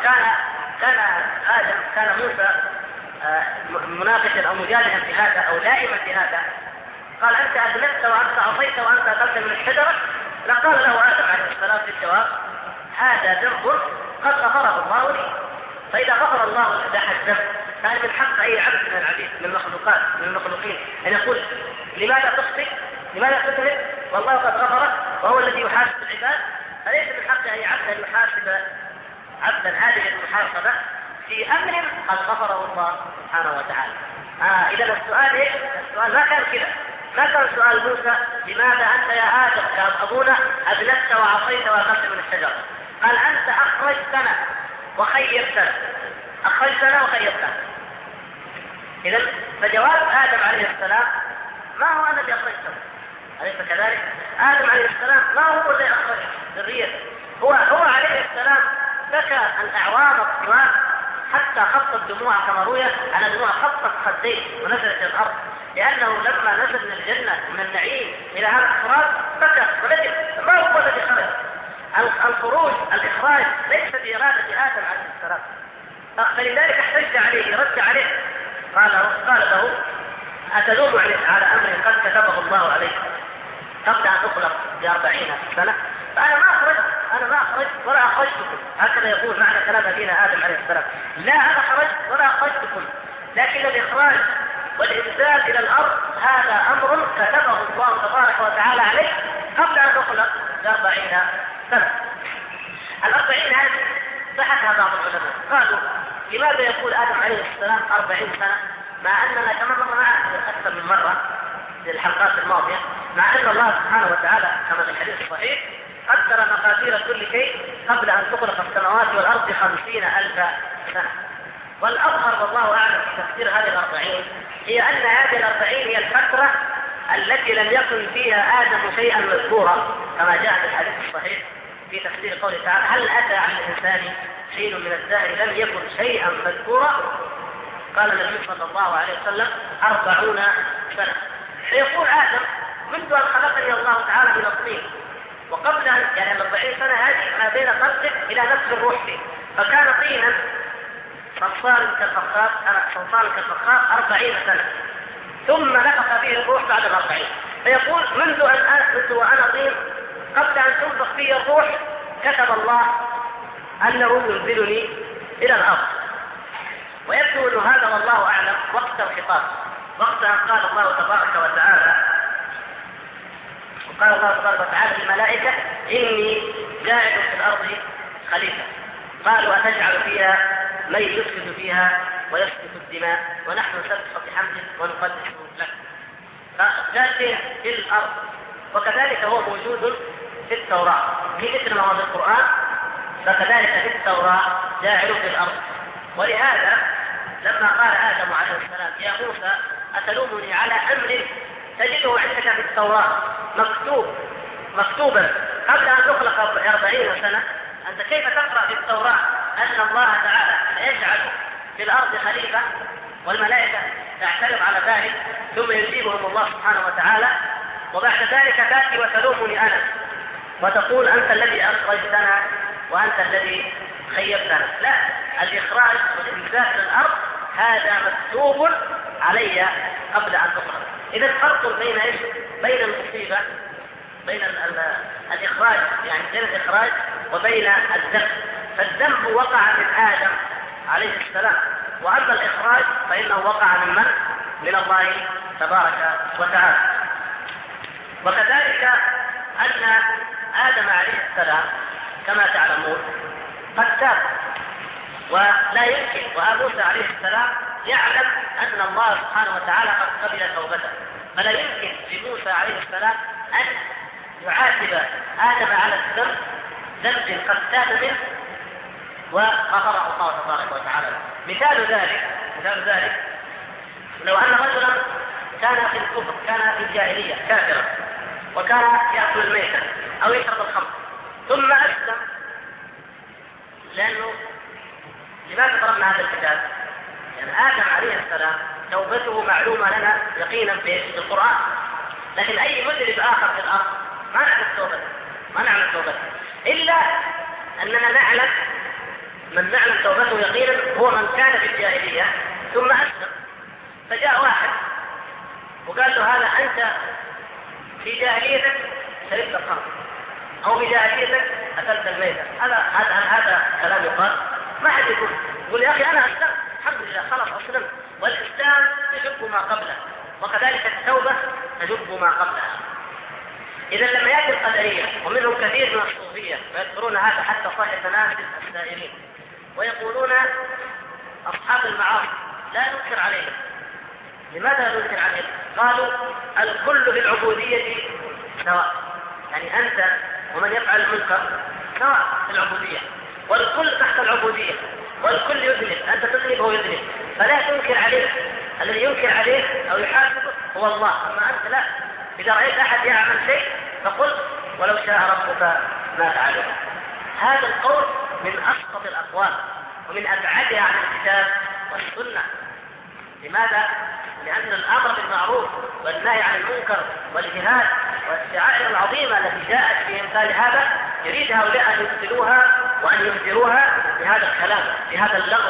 كان موسى مناقشا أو مجادلا في هذا أو لائما في هذا، قال أنت أذنبت وأنت عصيت وأنت أكلت من الشجرة، لقال له آدم عليه السلام في الجواب هذا ذنب قد غفره الله لي. فإذا غفر الله لك الذنب فهل من حق أي عبد من العبيد من المخلوقين أن يقول لماذا تخطئ لماذا تذنب والله قد غفر وهو الذي يحاسب العباد؟ فليس من حق أي عبد أن يحاسب عبدا هذه المحاسبة في أمر قد غفره الله سبحانه وتعالى. إذا السؤال إيه؟ السؤال ما كان كذا، ما كان سؤال موسى لماذا أنت يا آدم يا أبونا أذنبت وعصيت وأكلت من الشجرة؟ قال أنت أخرجتنا وخيرتنا، أخرجتنا وخيرتنا. إذا فجواب آدم عليه السلام ما هو أنا اللي أخرجته، أليس كذلك؟ آدم عليه السلام ما هو الذي أخرج ذريته، هو عليه السلام بكى الأعوام الطوال حتى خطت دموع كما روي على دموع خطت خديه ونزلت الأرض، لأنه لما نزل من الجنة من النعيم إلى هذا الإخراج بكى ولكن ما هو الذي خرج؟ الخروج الإخراج ليس بإرادة آدم عليه السلام، فلذلك احتج عليه رد عليه قال له أتدوم على أمر قد كتبه الله عليك قبل أن تخلق ب40 سنة؟ فأنا ما أخرج ولا أخرجتكم، هكذا يقول معنى كلام أبينا آدم عليه السلام، لا أنا خرجت ولا أخرجتكم، لكن الإخراج والإنزال إلى الأرض هذا أمر كتبه الله تبارك وتعالى عليه قبل أن تخلق ب40 سنة. 40 هذه بحثها بعض العلماء، قالوا لماذا يقول آدم عليه السلام 40 سنة مع أننا كما مر معنا أكثر من مرة في الحلقات الماضية، مع أن الله سبحانه وتعالى كما في الحديث الصحيح قدر مقادير كل شيء قبل أن تخلق السماوات والأرض 50,000 سنة. والأظهر والله أعلم في تفسير هذه 40 هي أن هذه 40 هي الفترة التي لم يكن فيها آدم شيئا مذكورا كما جاء في الحديث الصحيح في تفسير قوله تعالى هل أتى على الإنسان حين من الدهر لم يكن شيئا مذكورا؟ قال النبي صلى الله عليه وسلم 40 سنة. فيقول آدم منذ أن خلقني الله تعالى من الطين وقبل أن يعني 40 سنة هذه ما بين خلقه إلى نفس الروح فيه، فكان طينا صلصال كالفخار 40 سنة ثم نفخ به الروح بعد 40. فيقول منذ وأنا طين قبل أن تنفخ فيه الروح كتب الله أنه ينزلني إلى الأرض. ويبدو أن هذا والله أعلم وقت الخطاب، وقت أن قال الله تبارك وتعالى للملائكة إني جاعل في الأرض خليفة، قالوا أتجعل فيها من يفسد فيها ويسفك الدماء ونحن نسبح بحمدك ونقدس لك. فجاء في الأرض، وكذلك هو موجود في التوراة في مثل ما هو في القرآن، فكذلك في التوراة جاعل في الأرض. ولهذا لما قال آدم عليه السلام يا موسى أتلومني على أمر تجده عندك في التوراة مكتوبا قبل أن تخلق 40 سنة، أنت كيف تقرأ في التوراة أن الله تعالى يجعل في الأرض خليفة والملائكة تعترض على ذلك ثم يجيبهم الله سبحانه وتعالى، وبعد ذلك تأتي وتلومني أنا وتقول أنت الذي أخرجتنا وأنت الذي خيبتنا؟ لا، الإخراج والإنزال إلى الأرض هذا مكتوب علي قبل أن تخرج. إذا فرق بين إيش؟ بين المصيبة، بين الإخراج يعني بين الإخراج وبين الذنب. فالذنب وقع من آدم عليه السلام، وأما الإخراج فإنه وقع من من؟ من الله تبارك وتعالى. وكذلك أن آدم عليه السلام كما تعلمون قد تاب، ولا يمكن وموسى عليه السلام يعلم أن الله سبحانه وتعالى قد قبل توبته، فلا يمكن لموسى عليه السلام أن يعاتب آدم على ذنب قد تاب منه وغفره الله تبارك وتعالى. مثال ذلك لو أن رجلا كان في الكفر، كان في الجاهلية كافرا، وكان يأكل الميتة أو يشرب الخمر ثم أسلم، لأنه لماذا ضربنا هذا الكتاب؟ يعني آدم عليه السلام توبته معلومة لنا يقينا في القرآن، لكن أي مذنب آخر في الأرض ما نعلم توبته إلا أننا نعلم من نعلم توبته يقينا هو من كان في الجاهلية ثم أسلم. فجاء واحد وقال له هذا أنت في جاهليتك شربت الخمر أو في جاهليتك أكلت الميتة، هذا كلام يقال؟ ما حد يقول يا أخي أنا أسلمت الحمد لله خلاص أسلمت. والإسلام يجب ما قبله، وكذلك التوبة تجب ما قبلها. إذا لما يأتي القدرية ومنهم كثير من الصوفية ويذكرون هذا حتى صاحب منازل السائرين ويقولون أصحاب المعاصي لا ننكر عليهم. لماذا لا ننكر عليهم؟ قالوا الكل في العبودية سواء، يعني أنت ومن يفعل المنكر سواء في العبودية، والكل تحت العبودية، والكل يذنب، أنت تذنب وهو يذنب، فلا تنكر عليه. الذي ينكر عليه أو يحاسبه هو الله، أما أنت لا. إذا رأيت أحد يعمل شيء فقل ولو شاء ربك ما فعله. هذا القول من أسقط الأقوال ومن أبعدها عن الكتاب والسنة. لماذا؟ لأن الأمر بالمعروف والنهي عن المنكر والجهاد والشعائر العظيمة التي جاءت في إمثال هذا يريد هؤلاء أن يبطلوها وأن ينكروها بهذا الكلام، بهذا اللغو.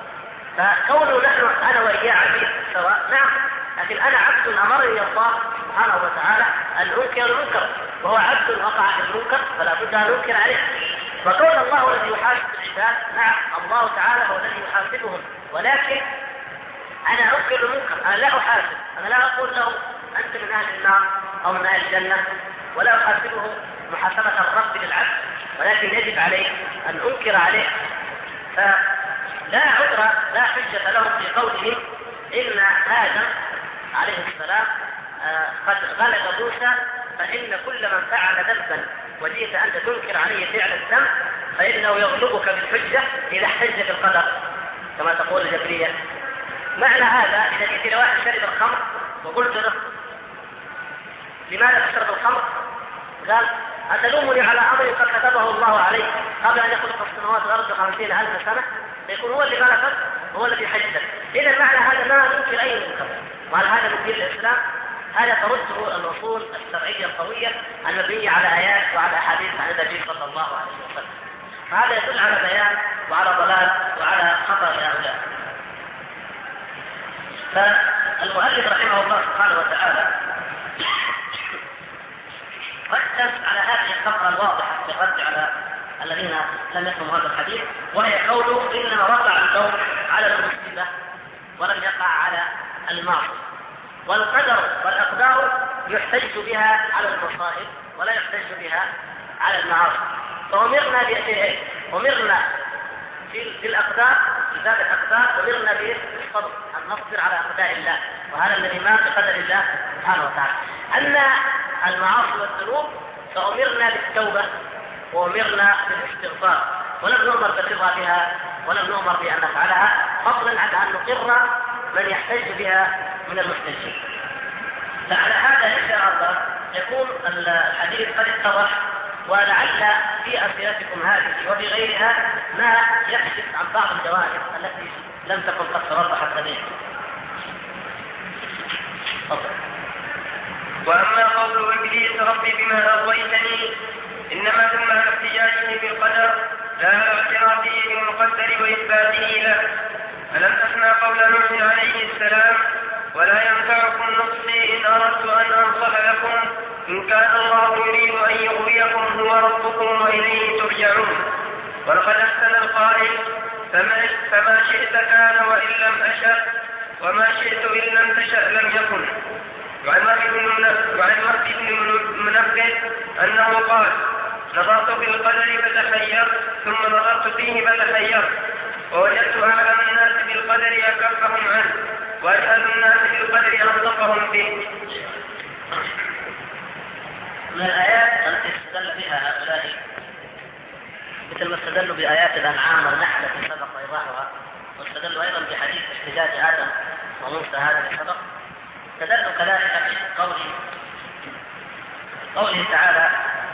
فكونه نحن أنا وإياه عبيد سواء، نعم، لكن أنا عبد أمرني الله سبحانه وتعالى أن أنكر المنكر، وهو عبد وقع في المنكر فلا بد أن أنكر عليه. وكون الله هو الذي يحاسب العباد، نعم، الله تعالى هو الذي يحاسبهم، ولكن أنا أنكر المنكر، أنا لا أحاسب، أنا لا أقول له أنت من أهل النار أو من أهل الجنة، ولا أحاسبه محاسبة الرب للعبد، ولكن يجب عليه أن أنكر عليه. فلا عذر لا حجة لهم في قولهم إن آدم عليه السلام قد غلب موسى، فإن كل من فعل ذنبا وجئت أنت تنكر عليه فعل الذنب فإنه يغلبك بالحجة إذا احتج بالقدر كما تقول الجبرية. معنى هذا إذا جئت لواحد شرب الخمر وقلت له لماذا تشرب الخمر؟ قال أتلومني على أمر قد كتبه الله عليه قبل أن يخلق السماوات والأرض 50,000 سنة، فيكون هو اللي غلبك هو الذي حجك. إذا معنى هذا ما ننكر أي منكر، وعلى هذا من دين الإسلام هذا ترده الأصول الشرعية القوية المبنية على آيات وعلى أحاديث عن النبي صلى الله عليه وسلم. فهذا يدل على بيان وعلى ضلال وعلى خطأ هؤلاء. فالمؤلف رحمه الله سبحانه وتعالى ركز على هذه الفقرة الواضحة في الرد على الذين لم يفهموا هذا الحديث، وهي قوله إنما وقع اللوم على المصيبة ولم يقع على المعصية. والقدر والأقدار يحتج بها على المصائب ولا يحتج بها على المعاصي. فأمرنا بأشياء، أمرنا في الأقدار، في ذات الأقدار أمرنا بالصبر، أن نصبر على أقدار الله، وهذا الذي ما بقدر الله سبحانه وتعالى. أما المعاصي والذنوب فأمرنا بالتوبة وأمرنا بالاستغفار، ولم نؤمر بالرضا بها ولم نؤمر بأن نفعلها، فضلا عن أن نقر من يحتج بها من المحتجين. فعلى هذا إن شاء الله يكون الحديث قد اتضح، ولعل في أسئلتكم هذه وفي غيرها ما يكشف عن بعض الجوانب التي لم تكن قد توضحت لديكم. وأما قول إبليس ربي بما أغويتني إنما ثم على احتجاجه بالقدر لا على اعترافه بالمقدر وإثباته له. ألم تسمع قول نوح عليه السلام ولا ينفعكم نصحي إن أردت أن أنصح لكم إن كان الله يريد أن يغويكم هو ربكم وإليه ترجعون. ولقد أحسن القائل فما شئت كان وإن لم أشأ وما شئت إن لم تشأ لم يكن. وعن وهب بن منبه أنه قال نظرت في القدر فتحيرت ثم نظرت فيه فتحيرت ووجدت أعلم الناس بالقدر أكفهم عنه وأجهل الناس بالقدر أصدقهم به. من الآيات التي استدل بها هؤلاء مثل ما استدلوا بآيات الأنعام والنحل التي سبق إيضاحها، واستدلوا أيضا بحديث احتجاج آدم وموسى هذا الذي سبق، استدلوا كذلك في قوله تعالى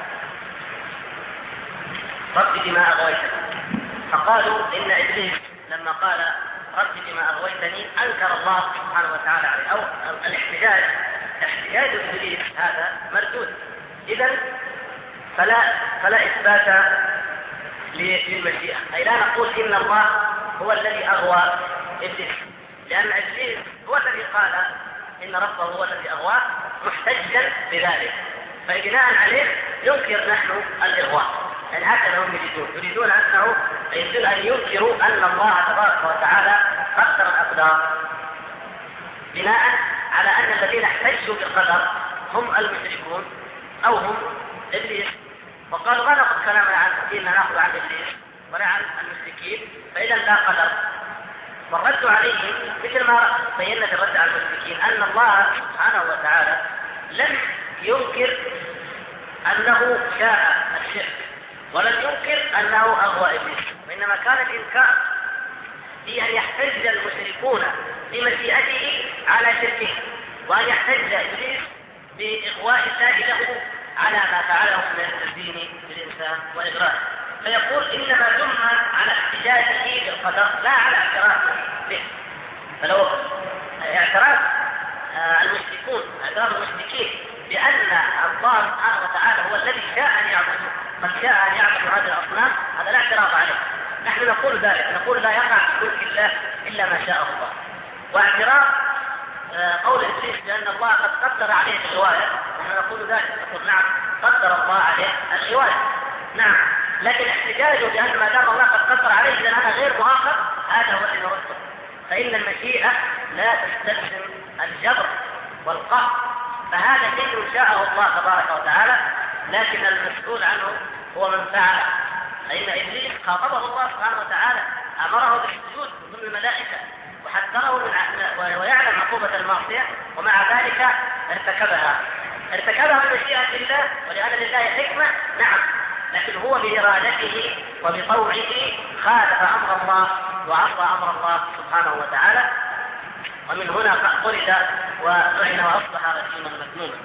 رب بما أغويتني، فقالوا إن إبليس لما قال رب بما أغويتني أنكر الله سبحانه وتعالى عليه، أو احتجاج إبليس هذا مردود. إذن فلا إثبات للمشيئة، أي لا نقول إن الله هو الذي أغوى إبليس، لأن إبليس هو الذي قال إن ربه هو الذي أغواه محتجا بذلك، فبناء عليه ينكر نحن الإغواء. يعني هكذا هم يريدون أنه يريدون أن ينكروا أن الله تبارك وتعالى قدر الأقدار بناء على أن الذين احتجوا بالقدر هم المشركون أو هم إبليس، وقالوا ما نأخذ كلامنا عن ديننا نأخذ عن إبليس ولا عن المشركين، فإذا لا قدر. والرد عليهم مثل ما بينا في الرد على المشركين أن الله سبحانه وتعالى لم ينكر أنه شاء الشرك ولم ينكر أنه أغوى إبليس، وإنما كان الإنكار في أن يحتج المشركون بمشيئته على شركه، وأن يحتج إبليس بإغواء الله له على ما فعله من التزيين بالإنسان وإغراءه، فيقول إنما ذم على احتجاجه بالقدر لا على اعترافه به. فلو اعتراف المشركين بأن الله سبحانه وتعالى هو الذي شاء أن يعبده، من شاء أن يعبد هذه الأصنام، هذا لا اعتراف عليه. نحن نقول ذلك، نقول لا يقع في ملك الله إلا ما شاء الله. واعتراف قول إبليس بأن الله قد قدر عليه الغواية، نحن نقول ذلك، نقول نعم قدر الله عليه الغواية، نعم، لكن احتجاجه بأن ما دام الله قد قدر عليه إذن هذا غير مؤاخذ، هذا هو الذي نرده. فإن المشيئة لا تستلزم الجبر والقهر، فهذا شيء شاءه الله تبارك وتعالى، لكن المسؤول عنه هو من فعله. فإن إبليس خاطبه الله سبحانه وتعالى، أمره بالسجود ضمن الملائكة وحذره ويعلم عقوبة المعصية، ومع ذلك ارتكبها بمشيئة الله ولأن لله حكمة، نعم، لكن هو بإرادته وبطوعه خالف أمر الله وعصى أمر الله سبحانه وتعالى، ومن هنا طرد ولعن وأصبح رجيما مذموما.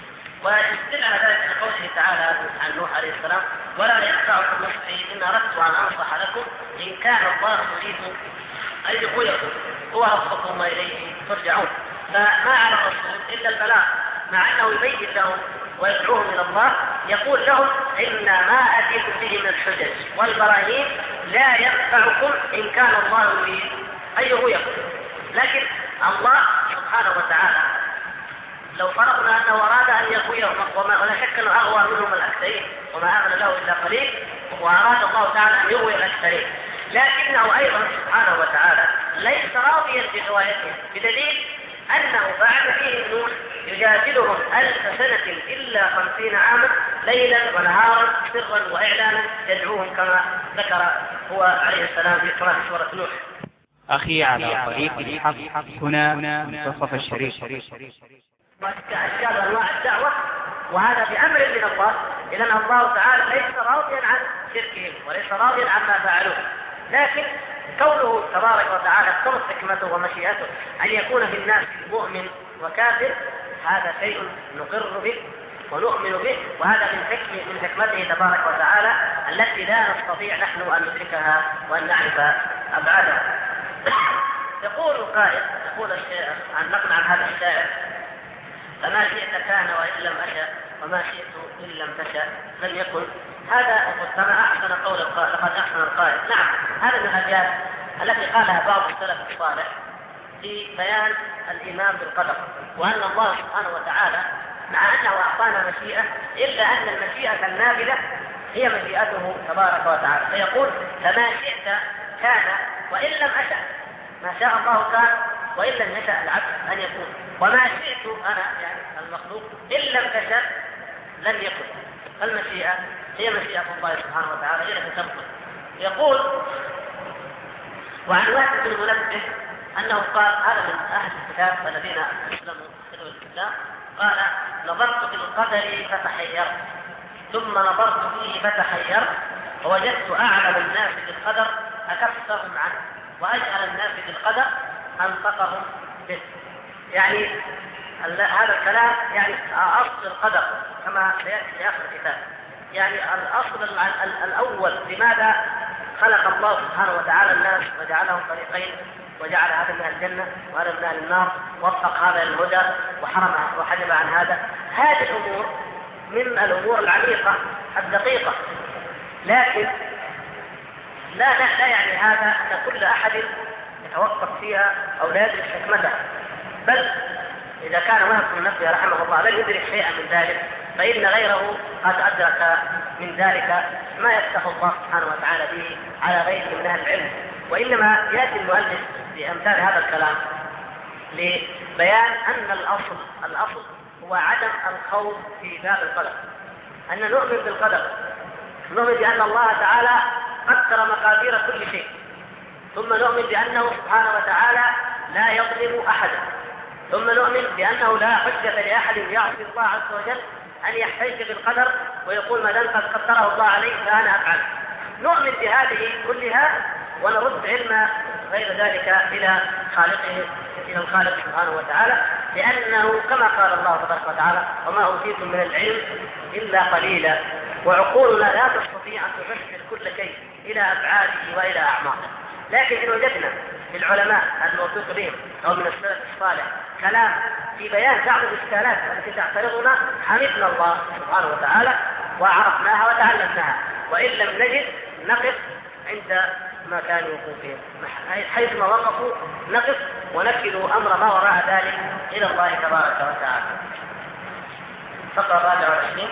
ويستدل على ذلك في قوله تعالى عن نوح عليه السلام: ولا يخدعكم نصحي إن أردت أن أنصح لكم إن كان الله يريد أن يغويكم هو ربكم وإليه ترجعون. فما على الرسول إلا البلاغ، مع أنه يبين لهم ويدعوهم إلى الله، يقول لهم إن ما أتيكم به من الحجج والبراهين لا ينفعكم إن كان الله يريد أن يغويكم. لكن الله سبحانه وتعالى لو فرضنا أنه أراد أن يغويهم، ولا شك أنه أغوى منهم الأكثرين وما آمن له إلا قليل، وأراد الله تعالى أن يغوي الأكثرين، لكنه أيضا سبحانه وتعالى ليس راضيا بغوايتهم، بدليل أنه بعد فيه نوح يجادلهم 1000 سنة إلا 50 عاما ليلا ونهارا سرا وإعلانا يدعوهم كما ذكر هو عليه السلام في سورة نوح. أخي على طريق الحق هنا منتصف الشريف. وأشكال أنواع الدعوة، وهذا بأمر من الله، إذن الله تعالى ليس راضيا عن شركهم وليس راضيا عما فعلوه، لكن كونه تبارك وتعالى اقتضت حكمته ومشيئته أن يكون في الناس مؤمن وكافر، هذا شيء نقر به ونؤمن به، وهذا من حكمته تبارك وتعالى التي لا نستطيع نحن أن ندركها وأن نعرف أبعادها. يقول القائل، يقول الشاعر عن نقل عن هذا الشاعر: فما شئت كان وإن لم أشأ، وما شئت إن لم تشأ لم يكن. هذا كما أحسن قول القائل، لقد أحسن القائل. نعم، هذا من الأبيات التي قالها بعض السلف الصالح في بيان الإيمان بالقدر، وأن الله سبحانه وتعالى مع أنه أعطانا مشيئة إلا أن المشيئة النافذة هي مشيئته تبارك وتعالى، فيقول: فما شئت كان وإن لم أشأ، ما شاء الله كان وإن لم يشأ العبد أن يكون، وما شئت أنا يعني المخلوق إن لم تشأ لم يكن. المشيئة هي مشيئة الله سبحانه وتعالى، هي التي تبطل. يقول: وعن واحد بن منبه أنه قال، هذا من أهل الكتاب الذين أسلموا في الإسلام، قال: نظرت في القدر فتحيرت، ثم نظرت فيه فتحيرت، ووجدت أعلم الناس بالقدر أكفهم عنه، وأجهل الناس بالقدر أنطقهم به. يعني هذا الكلام يعني أصل القدر كما سيأتي في آخر الكتاب، يعني الأصل الأول لماذا خلق الله سبحانه وتعالى الناس وجعلهم فريقين، وجعل هذا من الجنة وهذا من أهل النار، وفق هذا الهدى وحجب عن هذا. هذه الأمور من الأمور العميقة الدقيقة، لكن لا يعني هذا أن كل أحد يتوقف فيها أو لا يدرك حكمتها، بل إذا كان واحد من نفسه رحمه الله لن يدرك شيئا من ذلك، فإن غيره قد أدرك من ذلك ما يفتح الله سبحانه وتعالى به على غيره من أهل العلم. وإنما يأتي المؤلف بأمثال هذا الكلام لبيان أن الأصل هو عدم الخوض في باب القدر. أن نؤمن بالقدر، نؤمن بأن الله تعالى قدر مقادير كل شيء، ثم نؤمن بأنه سبحانه وتعالى لا يظلم أحدا، ثم نؤمن بأنه لا حجة لأحد يعصي الله عز وجل أن يحتج بالقدر ويقول ما دام قد قدره الله عليه فأنا أفعل. نؤمن بهذه كلها ونرد علم غير ذلك إلى خالقه، إلى الخالق سبحانه وتعالى، لأنه كما قال الله تبارك وتعالى وما أوتيتم من العلم إلا قليلا، وعقولنا لا تستطيع أن تفسر كل شيء إلى أبعاده وإلى أعماقه. لكن إن وجدنا للعلماء الموثوق بهم أو من السلف الصالح كلام في بيان بعض الإشكالات التي تعترضنا حمدنا الله سبحانه وتعالى وعرفناها وتعلمناها، وإن لم نجد نقف عند ما كانوا يقولون حيثما وقفوا نقف ونكل أمر ما وراء ذلك إلى الله تبارك وتعالى. فقرة 24.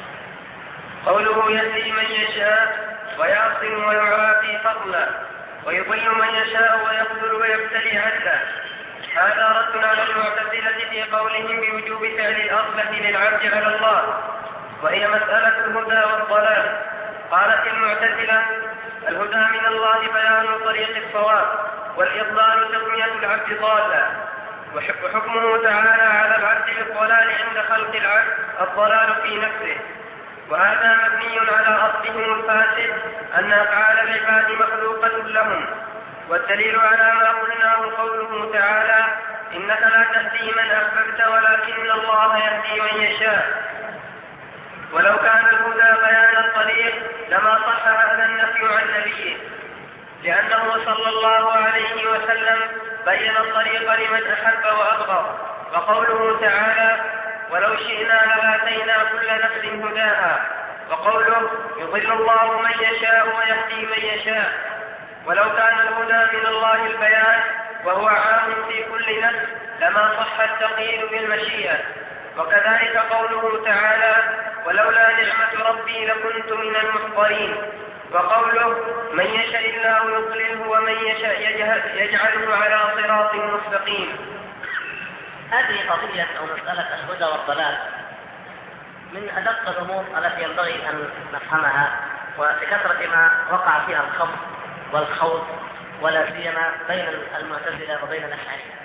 قوله يهدي من يشاء ويعصم ويعافي فضلا ويضل من يشاء ويقتل ويبتلي عدلا. هذا رد على المعتزلة في قولهم بوجوب فعل الأصلح للعبد على الله، وهي مسألة الهدى والضلال. قالت المعتزلة: الهدى من الله بيان طريق الصواب، والإضلال تسمية العبد ضالا، وحكمه تعالى على العبد بالضلال عند خلق العبد الضلال في نفسه. وهذا مبني على أصلهم الفاسد أن أفعال العباد مخلوقة لهم، والدليل على ما قلناه قوله تعالى: إنك لا تهدي من أحببت ولكن الله يهدي من يشاء. ولو كان الهدى بيان الطريق لما صح هذا النفي عن نبيه، لأنه صلى الله عليه وسلم بين الطريق لمن أحب وأبغض. وقوله تعالى: ولو شئنا لآتينا كل نفس هداها. وقوله: يضل الله من يشاء ويهدي من يشاء. ولو كان الهدى من الله البيان وهو عام في كل نفس لما صح التقييد بالمشيئة. وكذلك قوله تعالى: ولولا نعمة ربي لكنت من المحضرين. وقوله: من يشاء الله يضلله ومن يشاء يجعله على صراط مستقيم. هذه قضية أو مسألة الهدى والضلال من أدق الأمور التي ينبغي أن نفهمها، وبكثرة ما وقع فيها الخوض والخوض ولا سيما بين المعتزلة وبين الأشاعرة.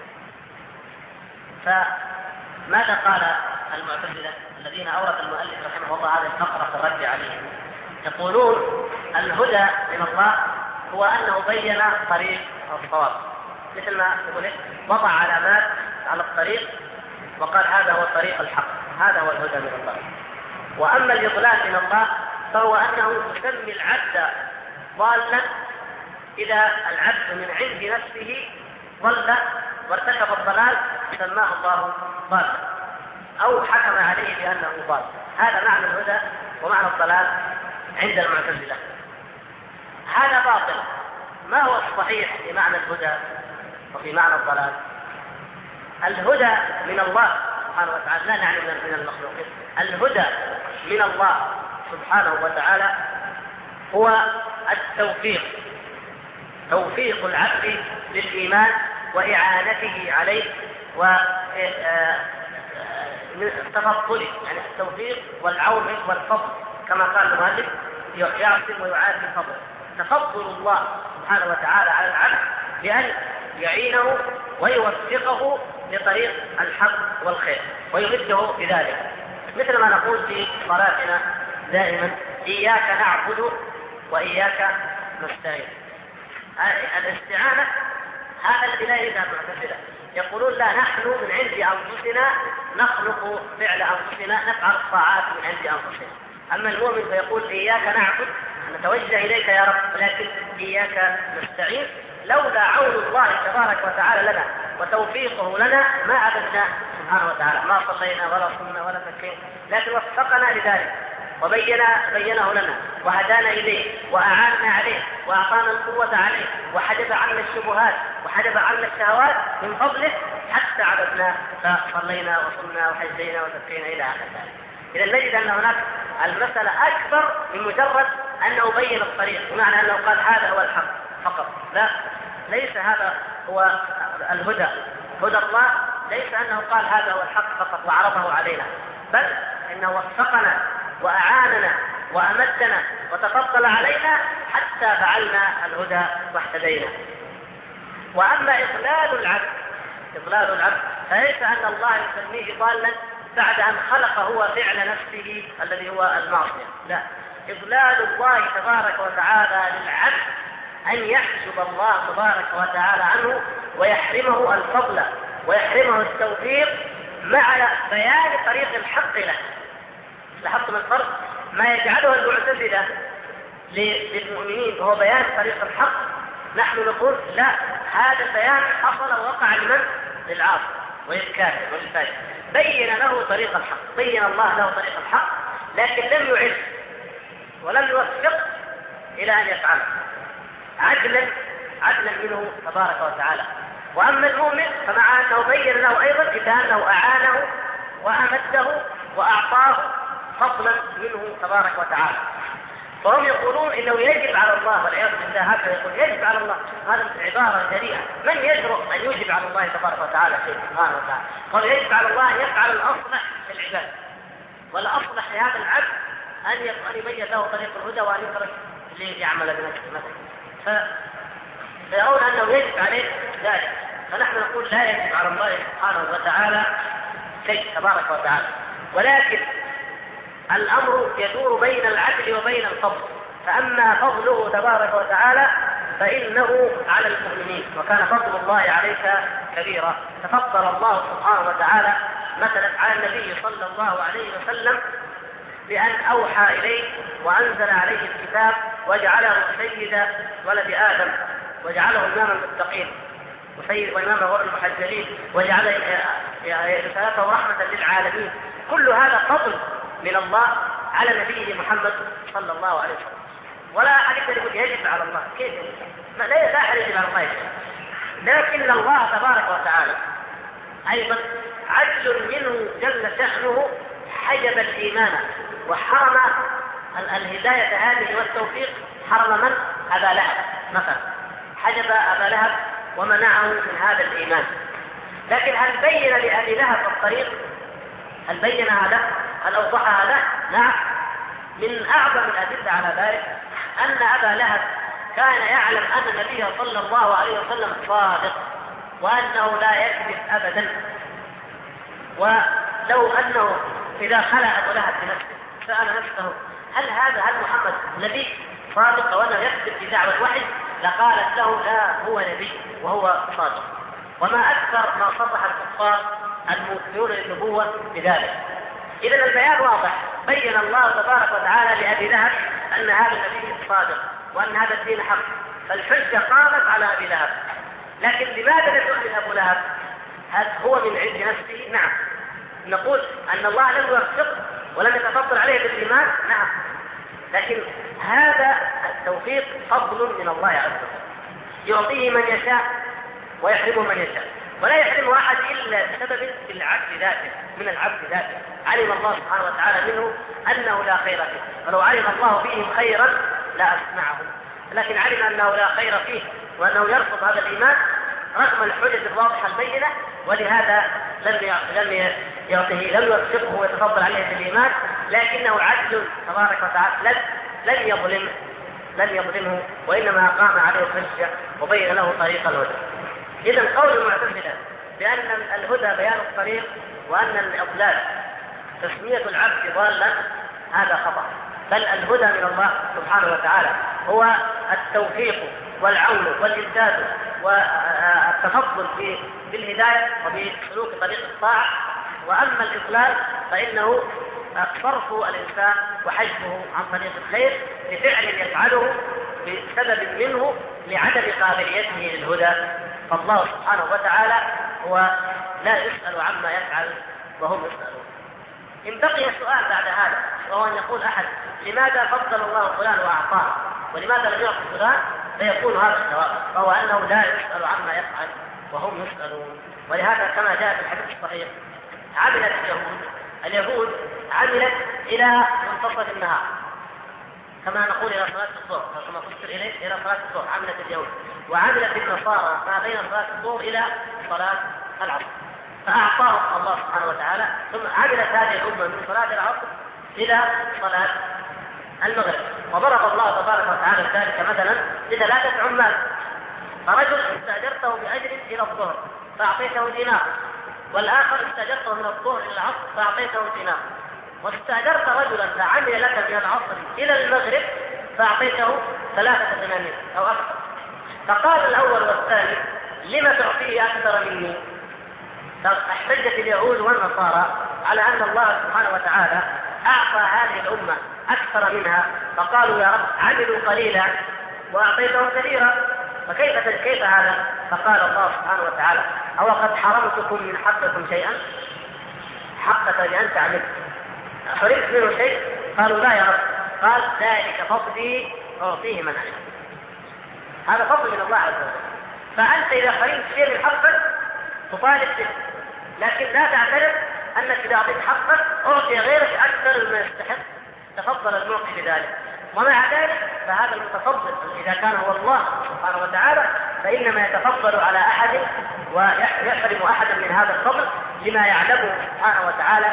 فماذا قال المعتزلة الذين أورد المؤلف رحمه الله هذه الفقرة في الرد عليهم؟ يقولون الهدى من الله هو أنه بين طريق الصواب، مثل ما يقول وضع علامات على الطريق وقال هذا هو طريق الحق، هذا هو الهدى من الله. وأما الإضلال من الله فهو أنه يسمي العبد ضالا إذا العبد من عند نفسه ضل وارتكب الضلال سماه الله ضالا أو حكم عليه بأنه ضال. هذا معنى الهدى ومعنى الضلال عند المعتزلة. هذا باطل. ما هو الصحيح في معنى الهدى وفي معنى الضلال؟ الهدى من الله سبحانه وتعالى، لا نعني من المخلوقين. الهدى من الله سبحانه وتعالى هو التوفيق، توفيق العبد للإيمان وإعانته عليه وتفضله، يعني التوفيق والعون والفضل كما قال المؤلف يعصم ويعافي الفضل. تفضل الله سبحانه وتعالى على العبد بأن يعينه ويوفقه لطريق الحق والخير ويمده بذلك، مثل ما نقول في صلاتنا دائما: إياك نعبد وإياك نستعين. الاستعانة هذا الذي لا يريد المعتزلة، يقولون لا، نحن من عند أنفسنا نخلق فعل أنفسنا، نفعل الطاعات من عند أنفسنا. أما المؤمن فيقول إياك نعبد، نتوجه إليك يا رب، ولكن إياك نستعين. لولا عون الله تبارك وتعالى لنا وتوفيقه لنا ما عبدناه سبحانه وتعالى، ما صلينا ولا صمنا ولا زكينا، لكن وفقنا لذلك وبينه لنا وهدانا إليه وأعاننا عليه وأعطانا القوة عليه وحجب عنا الشبهات وحجب عنا الشهوات من فضله حتى عبدناه فصلينا وصمنا وحجينا وزكينا إلى آخر ذلك. إذا نجد أن هناك المسألة أكبر من مجرد أنه بين الطريق، بمعنى أنه قال هذا هو الحق فقط. لا، ليس هذا هو الهدى. هدى الله ليس أنه قال هذا هو الحق فقط وعرضه علينا، بل إنه وفقنا وأعاننا وأمدنا وتفضل علينا حتى فعلنا الهدى واهتدينا. وأما إضلال العبد فليس أن الله يسميه ضالا بعد أن خلق هو فعل نفسه الذي هو المعصية، لا، إضلال الله تبارك وتعالى للعبد أن يحجب الله تبارك وتعالى عنه ويحرمه الفضل ويحرمه التوفيق مع بيان طريق الحق له. لاحظتم الفرق؟ ما يجعله المعتزلة للمؤمنين وهو بيان طريق الحق، نحن نقول لا، هذا البيان حصل ووقع لمن؟ للعاصي وللكافر وللفاجر. بين له طريق الحق، بين الله له طريق الحق، لكن لم يعز ولم يوفق إلى أن يفعله عدلا منه تبارك وتعالى. وأما المؤمن فمع أنه بين له أيضا إلا أنه أعانه وأمده وأعطاه فضلا منه تبارك وتعالى. فهم يقولون إنه يجب على الله، والعياذ بالله هكذا يقول يجب على الله. هذا عبارة جريئة، من يجرؤ أن يجب على الله تبارك وتعالى شيء سبحانه وتعالى؟ قال يجب على الله أن يفعل الأصلح في العباد، ولا أصلح لهذا العبد أن يبين له طريق الهدى وأن يترك ليعمل بنفسه مثلا. فيرون أنه يجب عليه ذلك، فنحن نقول لا يجب على الله سبحانه وتعالى شيء تبارك وتعالى، ولكن الأمر يدور بين العدل وبين الفضل. فأما فضله تبارك وتعالى فإنه على المؤمنين، وكان فضل الله عليك كبيرا. تفضل الله سبحانه وتعالى مثلا على النبي صلى الله عليه وسلم بأن أوحى إليه وأنزل عليه الكتاب وجعله سيد ولد آدم، وجعله إمام المتقين وإمام غير المحجلين، وجعل رسالته رحمة للعالمين. كل هذا فضل من الله على نبيه محمد صلى الله عليه وسلم. ولا أحد يقول يجب على الله، كيف؟ لا أحد يجب على الله يجب. لكن الله تبارك وتعالى أيضا عدل منه جل شأنه حجب الإيمان وحرم الهداية هذه والتوفيق. حرم من؟ أبا لهب مثلا، حجب أبا لهب ومنعه من هذا الإيمان. لكن هل بين لأبي لهب الطريق؟ هل بين هذا؟ هل أوضح هذا؟ نعم. من أعظم الأدلة على ذلك أن أبا لهب كان يعلم أن النبي صلى الله عليه وسلم صادق وأنه لا يكذب أبدا. ولو أنه إذا خلع أبو لهب بنفسه سأل نفسه هل محمد نبي صادق وأنه يكذب في دعوة الوحي؟ لقالت له لا، هو نبي وهو صادق. وما أكثر ما صرح الكفار المنكرون للنبوة بذلك. إذن البيان واضح، بين الله تبارك وتعالى لأبي لهب أن هذا النبي صادق وأن هذا الدين حق، فالحجة قامت على أبي لهب. لكن لماذا لا تؤمن أبو لهب؟ هل هو من عند نفسه؟ نعم. نقول أن الله لم يوفقه ولم يتفضل عليه بالإيمان؟ نعم. لكن هذا التوفيق فضل من الله عز وجل، يعطيه من يشاء ويحرمه من يشاء، ولا يحرم أحد إلا بسبب العبد ذاته، من العبد ذاته. علم الله سبحانه وتعالى منه أنه لا خير فيه، ولو علم الله فيهم خيرا لا أسمعهم، لكن علم أنه لا خير فيه وأنه يرفض هذا الإيمان رغم الحجج الواضحة البينة، ولهذا لم يوفقه ويتفضل عليه بالإيمان. لكنه عدل تبارك وتعالى، لن يظلمه، وإنما قام عليه الحجة وبين له طريق الهدى. إذن قول المعتزلة بأن الهدى بيان الطريق وأن الإضلال تسمية العبد ضالا هذا خطأ، بل الهدى من الله سبحانه وتعالى هو التوفيق والعون والإمداد والتفضل بالهداية وبسلوك طريق الطاعة. وأما الإضلال فإنه صرف الإنسان وحجبه عن طريق الخير بفعل يفعله بسبب منه لعدم قابليته للهدى. فالله سبحانه وتعالى هو لا يسأل عما يفعل وهم يسألون. إن بقي سؤال بعد هذا، وهو أن يقول أحد لماذا فضل الله فلان وأعطاه ولماذا لم يعطي فلان، فيكون هذا الجواب، وهو أنه لا يسأل عما يفعل وهم يسألون. ولهذا كما جاء في الحديث الصحيح عملت اليهود عملت إلى منتصف النهار، كما نقول إلى صلاة الظهر، كما فسر إليه إلى صلاة الظهر عملت اليهود، وعملت النصارى ما بين صلاة الظهر إلى صلاة العصر، فأعطاهم الله سبحانه وتعالى. ثم عملت هذه الأمة من صلاة العصر إلى صلاة المغرب. وضرب الله تبارك وتعالى ذلك مثلا ل3 عمال، فرجل استأجرته بأجر إلى الظهر فأعطيته دينار، والآخر استأجرته من الظهر إلى العصر فأعطيته دينار، واستأجرت رجلا فعمل لك من العصر إلى المغرب فأعطيته 3 دنانير أو أكثر. فقال الأول والثاني: لم تعطيه أكثر مني؟ فاحتجت اليهود والنصارى على أن الله سبحانه وتعالى أعطى هذه الأمة أكثر منها، فقالوا: يا رب عملوا قليلا وأعطيتهم كثيرا، فكيف هذا؟ فقال الله سبحانه وتعالى: أو قد حرمتكم من حقكم شيئا؟ حقك لأن تعمل حرمت منه شيء؟ قالوا: لا يا رب. قال: ذلك فضلي أعطيه من أشاء. هذا فضل من الله عز وجل. فأنت إذا حرمت شيء من حقك تطالب به، لكن لا تعترف أنك إذا أعطيت حقك أعطي غيرك أكثر مما يستحق، تفضل المعطي بذلك. ومع ذلك فهذا المتفضل إذا كان هو الله سبحانه وتعالى فإنما يتفضل على أحد ويحرم أحدا من هذا الفضل لما يعلمه سبحانه وتعالى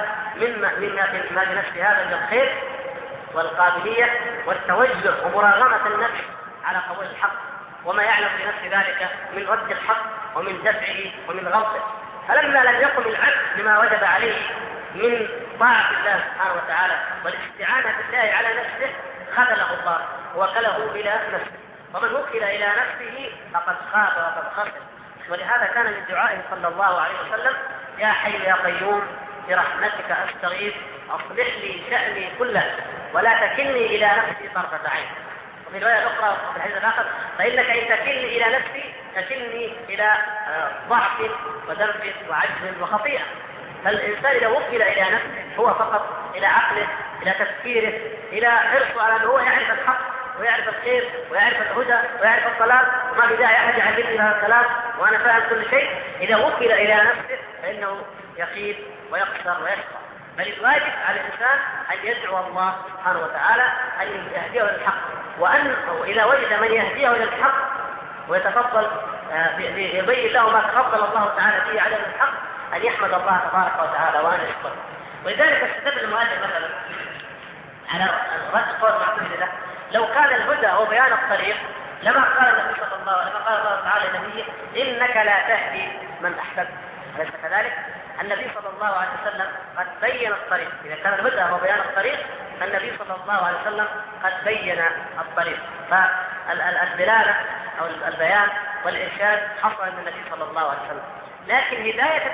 مما في نفس هذا من الخير والقابلية والتوجه ومراغمة النفس على قبول الحق، وما يعلم في نفس ذلك من رد الحق ومن دفعه ومن غلطه. فلما لم يقم العبد بما وجب عليه من طاعة الله سبحانه وتعالى والاستعانة بالله على نفسه خذله الله ووكله إلى نفسه، ومن وكل إلى نفسه فقد خاب وقد خسر. ولهذا كان من دعائه صلى الله عليه وسلم: يا حي يا قيوم برحمتك أستغيث أصلح لي شأني كله ولا تكلني إلى نفسي طرفة عين. وفي رواية أخرى وفي الحديث الآخر: فإنك إن تكلني إلى نفسي تكلني إلى ضعف وذنب وعجز وخطيئة. فالإنسان إذا وكل إلى نفسه هو فقط إلى عقله، إلى تفكيره، إلى حرصه على أنه هو يعرف الحق ويعرف الخير ويعرف الهدى ويعرف الضلال، وما في داعي أحد يعلمني هذا الكلام وأنا فاهم كل شيء. إذا وكل إلى نفسه فإنه يخيب ويخسر ويشقى. بل الواجب على الإنسان أن يدعو الله سبحانه وتعالى أن يهديه إلى الحق، وإذا وجد من يهديه إلى الحق ويتفضل يبين له ما تفضل الله تعالى فيه على الحق أن يحمد الله تبارك وتعالى وأن يشكره. ولذلك استدل المؤلف مثلا على رد قول معتزلة له: لو كان الهدى هو بيان الطريق لما قال النبي صلى الله عليه وسلم، لما قال الله تعالى لنبيه: إنك لا تهدي من أحببت. أليس كذلك؟ النبي صلى الله عليه وسلم قد بين الطريق. إذا كان الهدى هو بيان الطريق فالنبي صلى الله عليه وسلم قد بين الطريق. فالدلالة أو البيان والإرشاد حصل من النبي صلى الله عليه وسلم. لكن هداية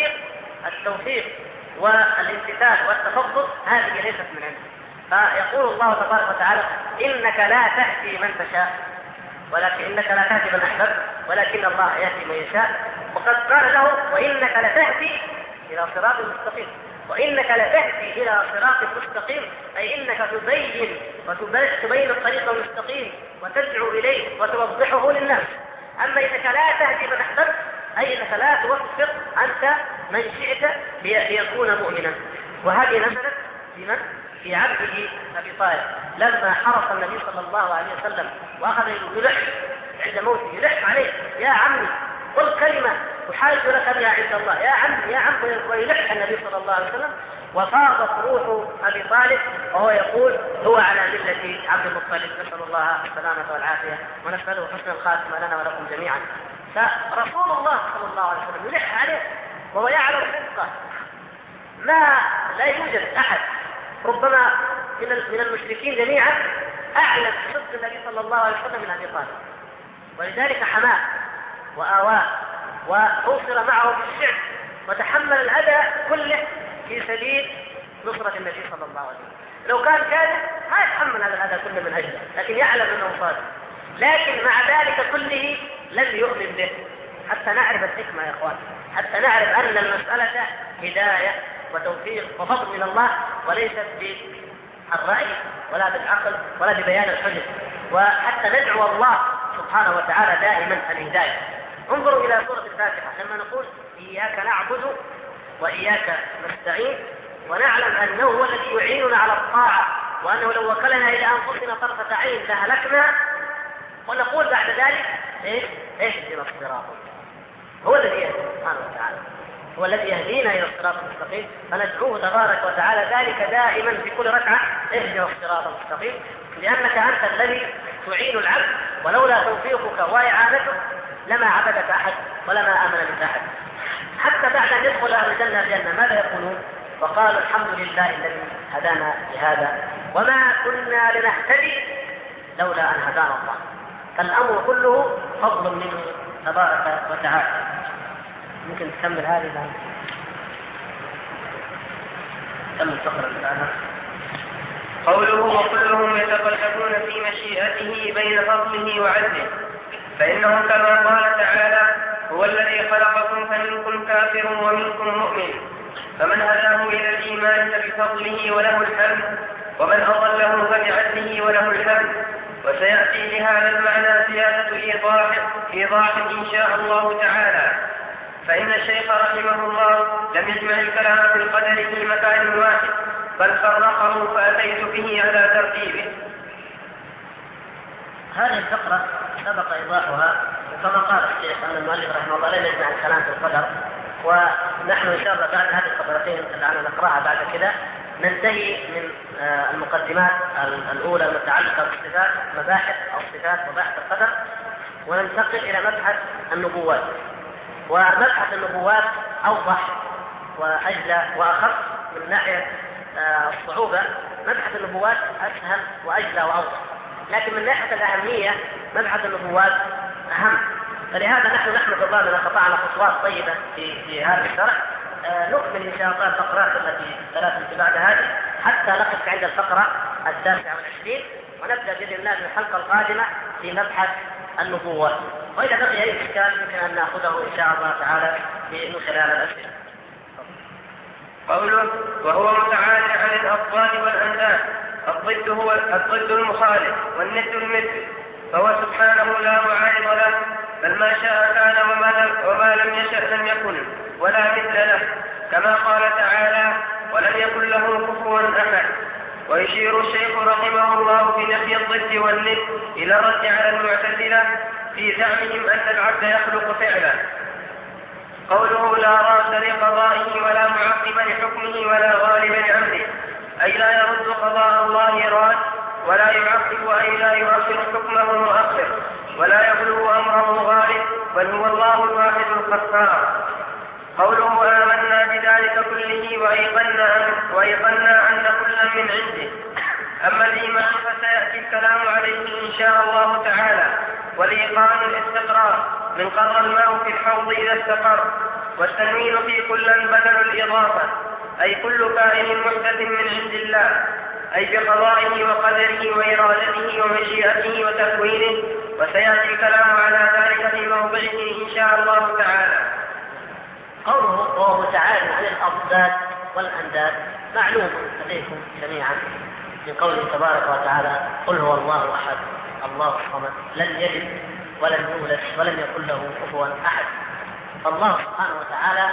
التوفيق والامتثال والتفضل هذه ليست من عنده. فيقول الله تبارك وتعالى: إنك لا تهدي من تشاء ولكن إنك لا تهدي من أحببت ولكن الله يهدي من يشاء. وقد قال له: وإنك لتهدي إلى صراط مستقيم. وإنك لتهدي إلى صراط مستقيم أي إنك تبين الطريق المستقيم وتدعو إليه وتوضحه للناس. أما إنك لا تهدي من أحببت أي إنك لا توفق أنت من شئت ليكون مؤمنا. وهذه نزلت في عبده أبي طالب لما حرص النبي صلى الله عليه وسلم وأخذ يلح عند موته، يلح عليه: يا عمي قل كلمة أحاج لك بها عند الله، يا عمي يا عم، ويلح النبي صلى الله عليه وسلم. وفاضت روح أبي طالب وهو يقول: هو على ملة عبد المطلب. نسأل الله السلامة والعافية ونسأله حسن الخاتمة لنا ولكم جميعا. فرسول الله صلى الله عليه وسلم يلح عليه وهو يعلم صدقه. لا يوجد أحد ربما من المشركين جميعا أعلم صدق النبي صلى الله عليه وسلم من أبي طالب، ولذلك حماه وآواه وأوصل معه بالشعب وتحمل الأذى كله في سبيل نصرة النبي صلى الله عليه وسلم. لو كان كاذب ما يتحمل هذا الأذى كله من أجله، لكن يعلم أنه صادق. لكن مع ذلك كله لم يؤمن به، حتى نعرف الحكمة يا إخوان، حتى نعرف أن المسألة هداية وتوفيق وفضل من الله وليست بالرأي ولا بالعقل ولا ببيان الحجج. وحتى ندعو الله سبحانه وتعالى دائما الهداية. انظروا إلى سورة الفاتحة لما نقول: إياك نعبد وإياك نستعين، ونعلم أنه هو الذي يعيننا على الطاعة، وأنه لو وكلنا إلى أنفسنا طرفة عين لهلكنا. ونقول بعد ذلك: اهدنا الصراط. هو الذي يهدي سبحانه وتعالى. هو الذي يهدينا إلى الصراط المستقيم، فندعوه تبارك وتعالى ذلك دائما في كل ركعة: اهدنا الصراط المستقيم، لأنك أنت الذي تعين العبد، ولولا توفيقك وإعانتك لما عبدك أحد ولما آمن بك أحد. حتى بعد أن يدخل أهل الجنة الجنة ماذا يقولون؟ وقالوا الحمد لله الذي هدانا لهذا وما كنا لنهتدي لولا أن هدانا الله. فالأمر كله فضل منه تبارك وتعالى. ممكن تكمل هذه الآن؟ كمل فقرة الآن. قوله: وكلهم يتقلبون في مشيئته بين فضله وعدله، فإنه كما قال تعالى: هو الذي خلقكم فمنكم كافر ومنكم مؤمن، فمن هداه إلى الإيمان فبفضله وله الحمد، ومن أضله فبعدله وله الحمد. وسيأتي لهذا المعنى زيادة إيضاح إن شاء الله تعالى. فإن الشيخ رحمه الله لم يجمع الكلام في القدر في مكان واحد، بل فرقه فأتيت به على ترتيبه. هذه الفقرة سبق إيضاحها، وكما قال الشيخ أن المؤلف رحمه الله لم يجمع الكلام في القدر، ونحن إن شاء الله بعد هذه الفقرتين التي نقرأها بعد كده ننتهي من المقدمات الأولى المتعلقة بالصفات، مباحث أو صفات مباحث القدر، وننتقل إلى مبحث النبوات. ومبحث النبوات أوضح وأجلى وأخف من ناحية الصعوبة. مبحث النبوات أسهل وأجلى وأوضح، لكن من ناحية الأهمية مبحث النبوات أهم. فلهذا نحن نحمد الله أننا قطعنا خطوات طيبة في هذا الشرح. نكمل إن شاء الله الفقرات التي التي بعد هذه حتى نقف عند الفقرة 29، ونبدأ بإذن الله من الحلقة القادمة في مبحث النبوة. وإذا بقي أي إشكال يمكن أن نأخذه إن شاء الله تعالى من خلال الأسئلة. قوله: وهو متعالى عن الأضداد والأنداد، الضد هو الضد المخالف والند المثل، فهو سبحانه لا معارض له، بل ما شاء كان وما لم يشأ لم يكن ولا مثل له، كما قال تعالى: ولم يكن له كفوا أحد. ويشير الشيخ رحمه الله في نفي الضد والند إلى الرد على المعتزلة في زعمهم أن العبد يخلق فعلا. قوله: لا راد لقضائه ولا معقب لحكمه ولا غالب لأمره، أي لا يرد قضاء الله راد، ولا يعقب أي لا يؤخر حكمه مؤخر، ولا يبلغ أمره غالب، بل هو الله الواحد القهار. قوله: آمنا بذلك كله وأيقنا أن كلا من عنده. أما الإيمان فسيأتي الكلام عليه إن شاء الله تعالى. والإيقان الاستقرار من قرر الماء في الحوض إذا استقر، والتنوين في كلا بدل الإضافة، أي كل كائن محدث من عند الله، أي بقضائه وقدره وإرادته ومشيئته وتكوينه. وسيأتي الكلام على ذلك في موضعه إن شاء الله تعالى. قوله: وهو متعالى عن الأضداد والأنداد معلوم لديكم جميعا من قوله تبارك وتعالى: قل هو الله أحد الله الصمد لم يلد ولم يولد ولم يكن له كفوا أحد. الله سبحانه وتعالى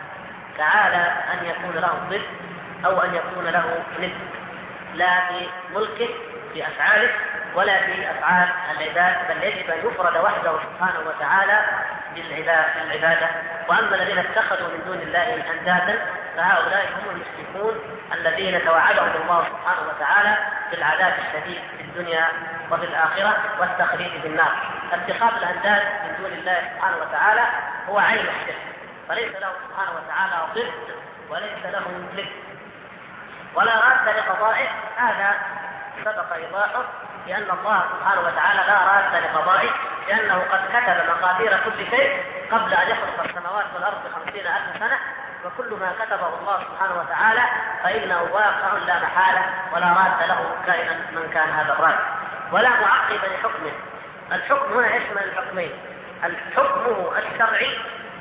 تعالى أن يكون له ضد أو أن يكون له ند، لا في ملكه في أفعاله ولا في أفعال العباد، بل يجب أن يفرد وحده سبحانه وتعالى بالعبادة. وأما الذين اتخذوا من دون الله أندادا فهؤلاء هم المشركون الذين توعدهم الله سبحانه وتعالى بالعذاب الشديد في الدنيا وفي الآخرة والتخليد في النار. اتخاذ الأنداد من دون الله سبحانه وتعالى هو عين الشرك، فليس له سبحانه وتعالى ضد وليس له ند ولا راد لقضائه. هذا سبق إيضاحه، لأن الله سبحانه وتعالى لا راد لقضائه، لأنه قد كتب مقادير كل شيء قبل أن يخلق السماوات والأرض 50,000 سنة، وكل ما كتبه الله سبحانه وتعالى فإنه واقع لا محالة، ولا راد له كائنا من كان هذا الراد، ولا معقب لحكمه. الحكم هنا يشمل الحكمين: الحكم الشرعي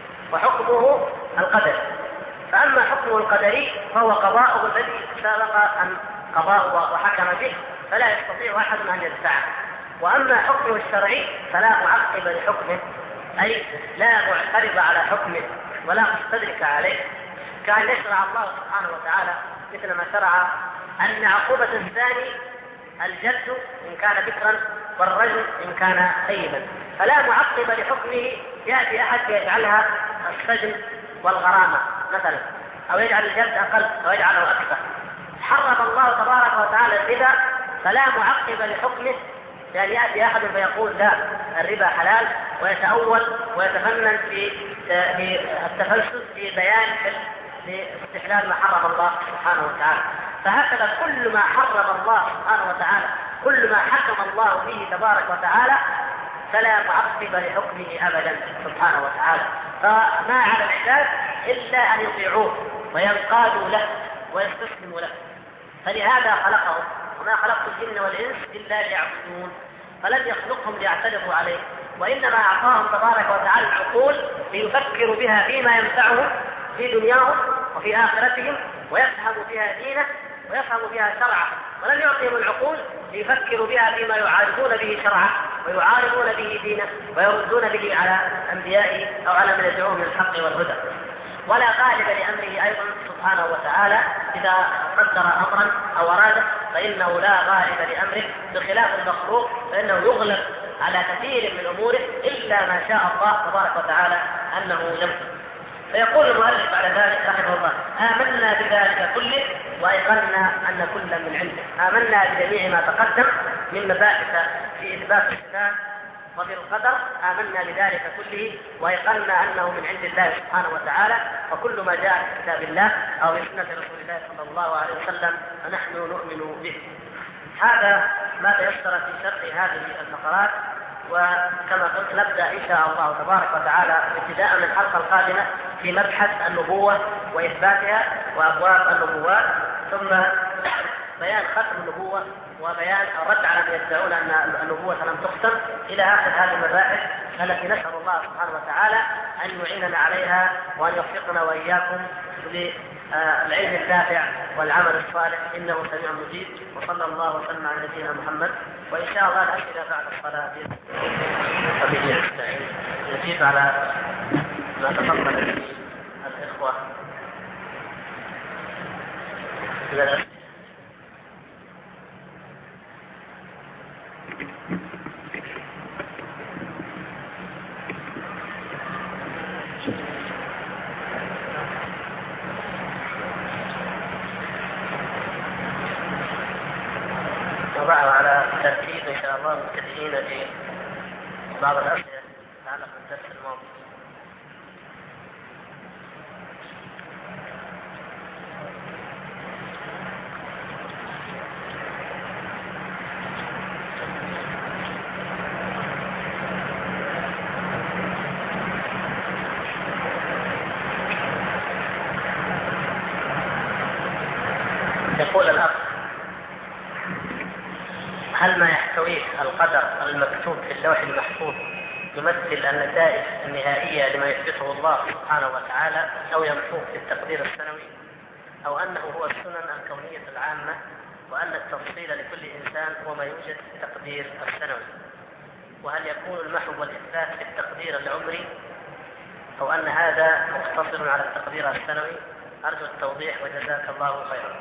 وحكمه القدري. فأما حكمه القدري فهو قضاءه الذي سبق أن قضاءه وحكم به، فلا يستطيع أحد أن يدفعه. وأما حكمه الشرعي فلا معقب لحكمه، أي لا معترض على حكمه ولا مستدرك عليه، كأن يشرع الله سبحانه وتعالى مثل ما شرع أن عقوبة الزاني الجلد إن كان بكرا والرجل إن كان ثيبا، فلا معقب لحكمه يأتي أحد يجعلها السجن والغرامة مثلا، أو يجعل الجلد أقل أو يجعله أكثر. حرم الله تبارك وتعالى الربا فلا معقب لحكمه، يعني يأتي أحد فيقول لا الربا حلال ويتأول ويتفنن في التفلسف في بيان لاستحلال ما حرم الله سبحانه وتعالى. فهكذا كل ما حرم الله سبحانه وتعالى، كل ما حكم الله به تبارك وتعالى فلا معقب لحكمه أبدا سبحانه وتعالى. فما على العباد إلا أن يطيعوه وينقادوا له ويستسلموا له. فلهذا خلقهم، وما خلقت الجن والإنس إلا ليعبدون، فلم يخلقهم ليعترضوا عليه، وإنما أعطاهم تبارك وتعالى العقول ليفكروا بها فيما ينفعهم في دنياهم وفي آخرتهم، ويفهموا بها دينه ويفهموا بها شرعه. ولم يعطيهم العقول ليفكروا بها فيما يعارضون به شرعه ويعارضون به دينه ويردون به على أنبيائه أو على من يدعوهم للحق والهدى. ولا غالب لأمره أيضا سبحانه وتعالى، إذا قدر أمرا أو أراده فإنه لا غالب لأمره، بخلاف المخلوق فإنه يغلب على كثير من أموره إلا ما شاء الله تبارك وتعالى أنه يمكن. فيقول المؤلف بعد ذلك رحمه الله: آمنا بذلك كله وأيقنا أن كلا من عنده. آمنا بجميع ما تقدم من مباحث في إثبات الصفات وفي القدر، آمنا بذلك كله وأيقنا أنه من عند الله سبحانه وتعالى، وكل ما جاء في كتاب الله أو في سنة رسول الله صلى الله عليه وسلم فنحن نؤمن به. هذا ما تيسر في شرح هذه الفقرات، وكما قلت نبدأ إن شاء الله تبارك وتعالى ابتداء من الحلقة القادمة في مبحث النبوة وإثباتها وأبواب النبوات، ثم بيان ختم النبوة وبيان الرد على من يدعون أن النبوة لم تختم، إلى آخر هذه المباحث التي نسأل الله سبحانه وتعالى أن يعيننا عليها وأن يوفقنا وإياكم للعلم النافع والعمل الصالح، إنه سميع مجيب. وصلى الله وسلم على نبينا محمد. وإن شاء الله الأسئلة بعد الصلاة نجيب على ما تفضل به الإخوة من الأسئلة. نضعها على ترتيب إن شاء الله متكئين في بعض الأسئلة تتعلق بالدرس الماضي. يقول الأخ: هل ما يحتويه القدر المكتوب في اللوح المحفوظ يمثل النتائج النهائية لما يثبته الله سبحانه وتعالى، أو يمحوه في التقدير السنوي، أو أنه هو السنن الكونية العامة، وأن التفصيل لكل إنسان هو ما يوجد في التقدير السنوي؟ وهل يكون المحو والإثبات في التقدير العمري، أو أن هذا مقتصر على التقدير السنوي؟ أرجو التوضيح وجزاك الله خيرا.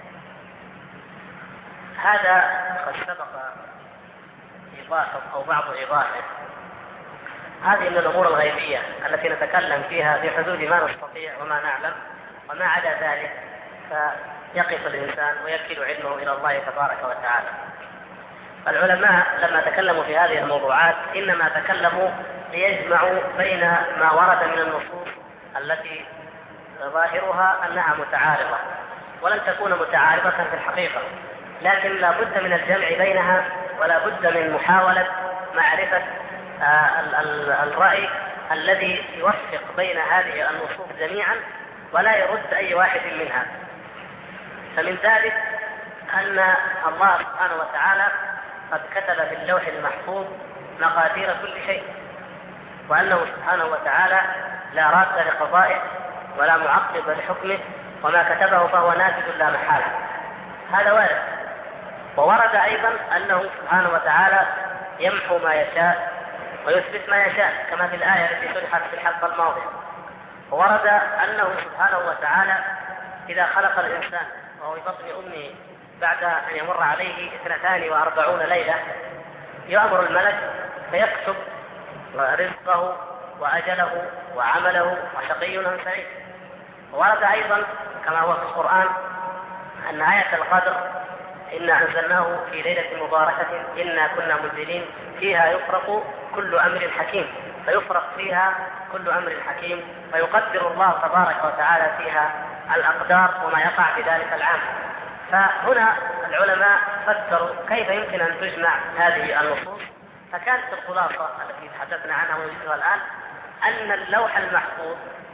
هذا قد سبق إيضاحه أو بعض إيضاحه. هذه من الأمور الغيبية التي نتكلم فيها في حدود ما نستطيع وما نعلم، وما عدا ذلك فيقف الإنسان ويكل علمه إلى الله تبارك وتعالى. العلماء لما تكلموا في هذه الموضوعات إنما تكلموا ليجمعوا بين ما ورد من النصوص التي ظاهرها أنها متعارضة، ولن تكون متعارضة في الحقيقة، لكن لا بد من الجمع بينها، ولا بد من محاولة معرفة الرأي الذي يوفق بين هذه النصوص جميعا ولا يرد أي واحد منها. فمن ذلك أن الله سبحانه وتعالى قد كتب في اللوح المحفوظ مقادير كل شيء، وأنه سبحانه وتعالى لا راد لقضائه ولا معقب لحكمه، وما كتبه فهو نافذ لا محالة. هذا وارد. وورد أيضا أنه سبحانه وتعالى يمحو ما يشاء ويثبت ما يشاء، كما في الآية التي شرحت في الحلقة الماضية. وورد أنه سبحانه وتعالى إذا خلق الإنسان وهو في بطن أمه بعد أن يمر عليه 42 ليلة يأمر الملك فيكتب رزقه وأجله وعمله وشقي أم سعيد. ورد أيضا كما هو في القرآن أن آية القدر إنا أنزلناه في ليلة مباركة إنا كنا منزلين فيها يفرق كل أمر حكيم، فيفرق فيها كل أمر حكيم، فيقدر الله تبارك وتعالى فيها الأقدار وما يقع في ذلك العام. فهنا العلماء فكروا كيف يمكن أن تجمع هذه النصوص، فكانت الخلاصة التي تحدثنا عنها ونجدها الآن أن اللوح المحفوظ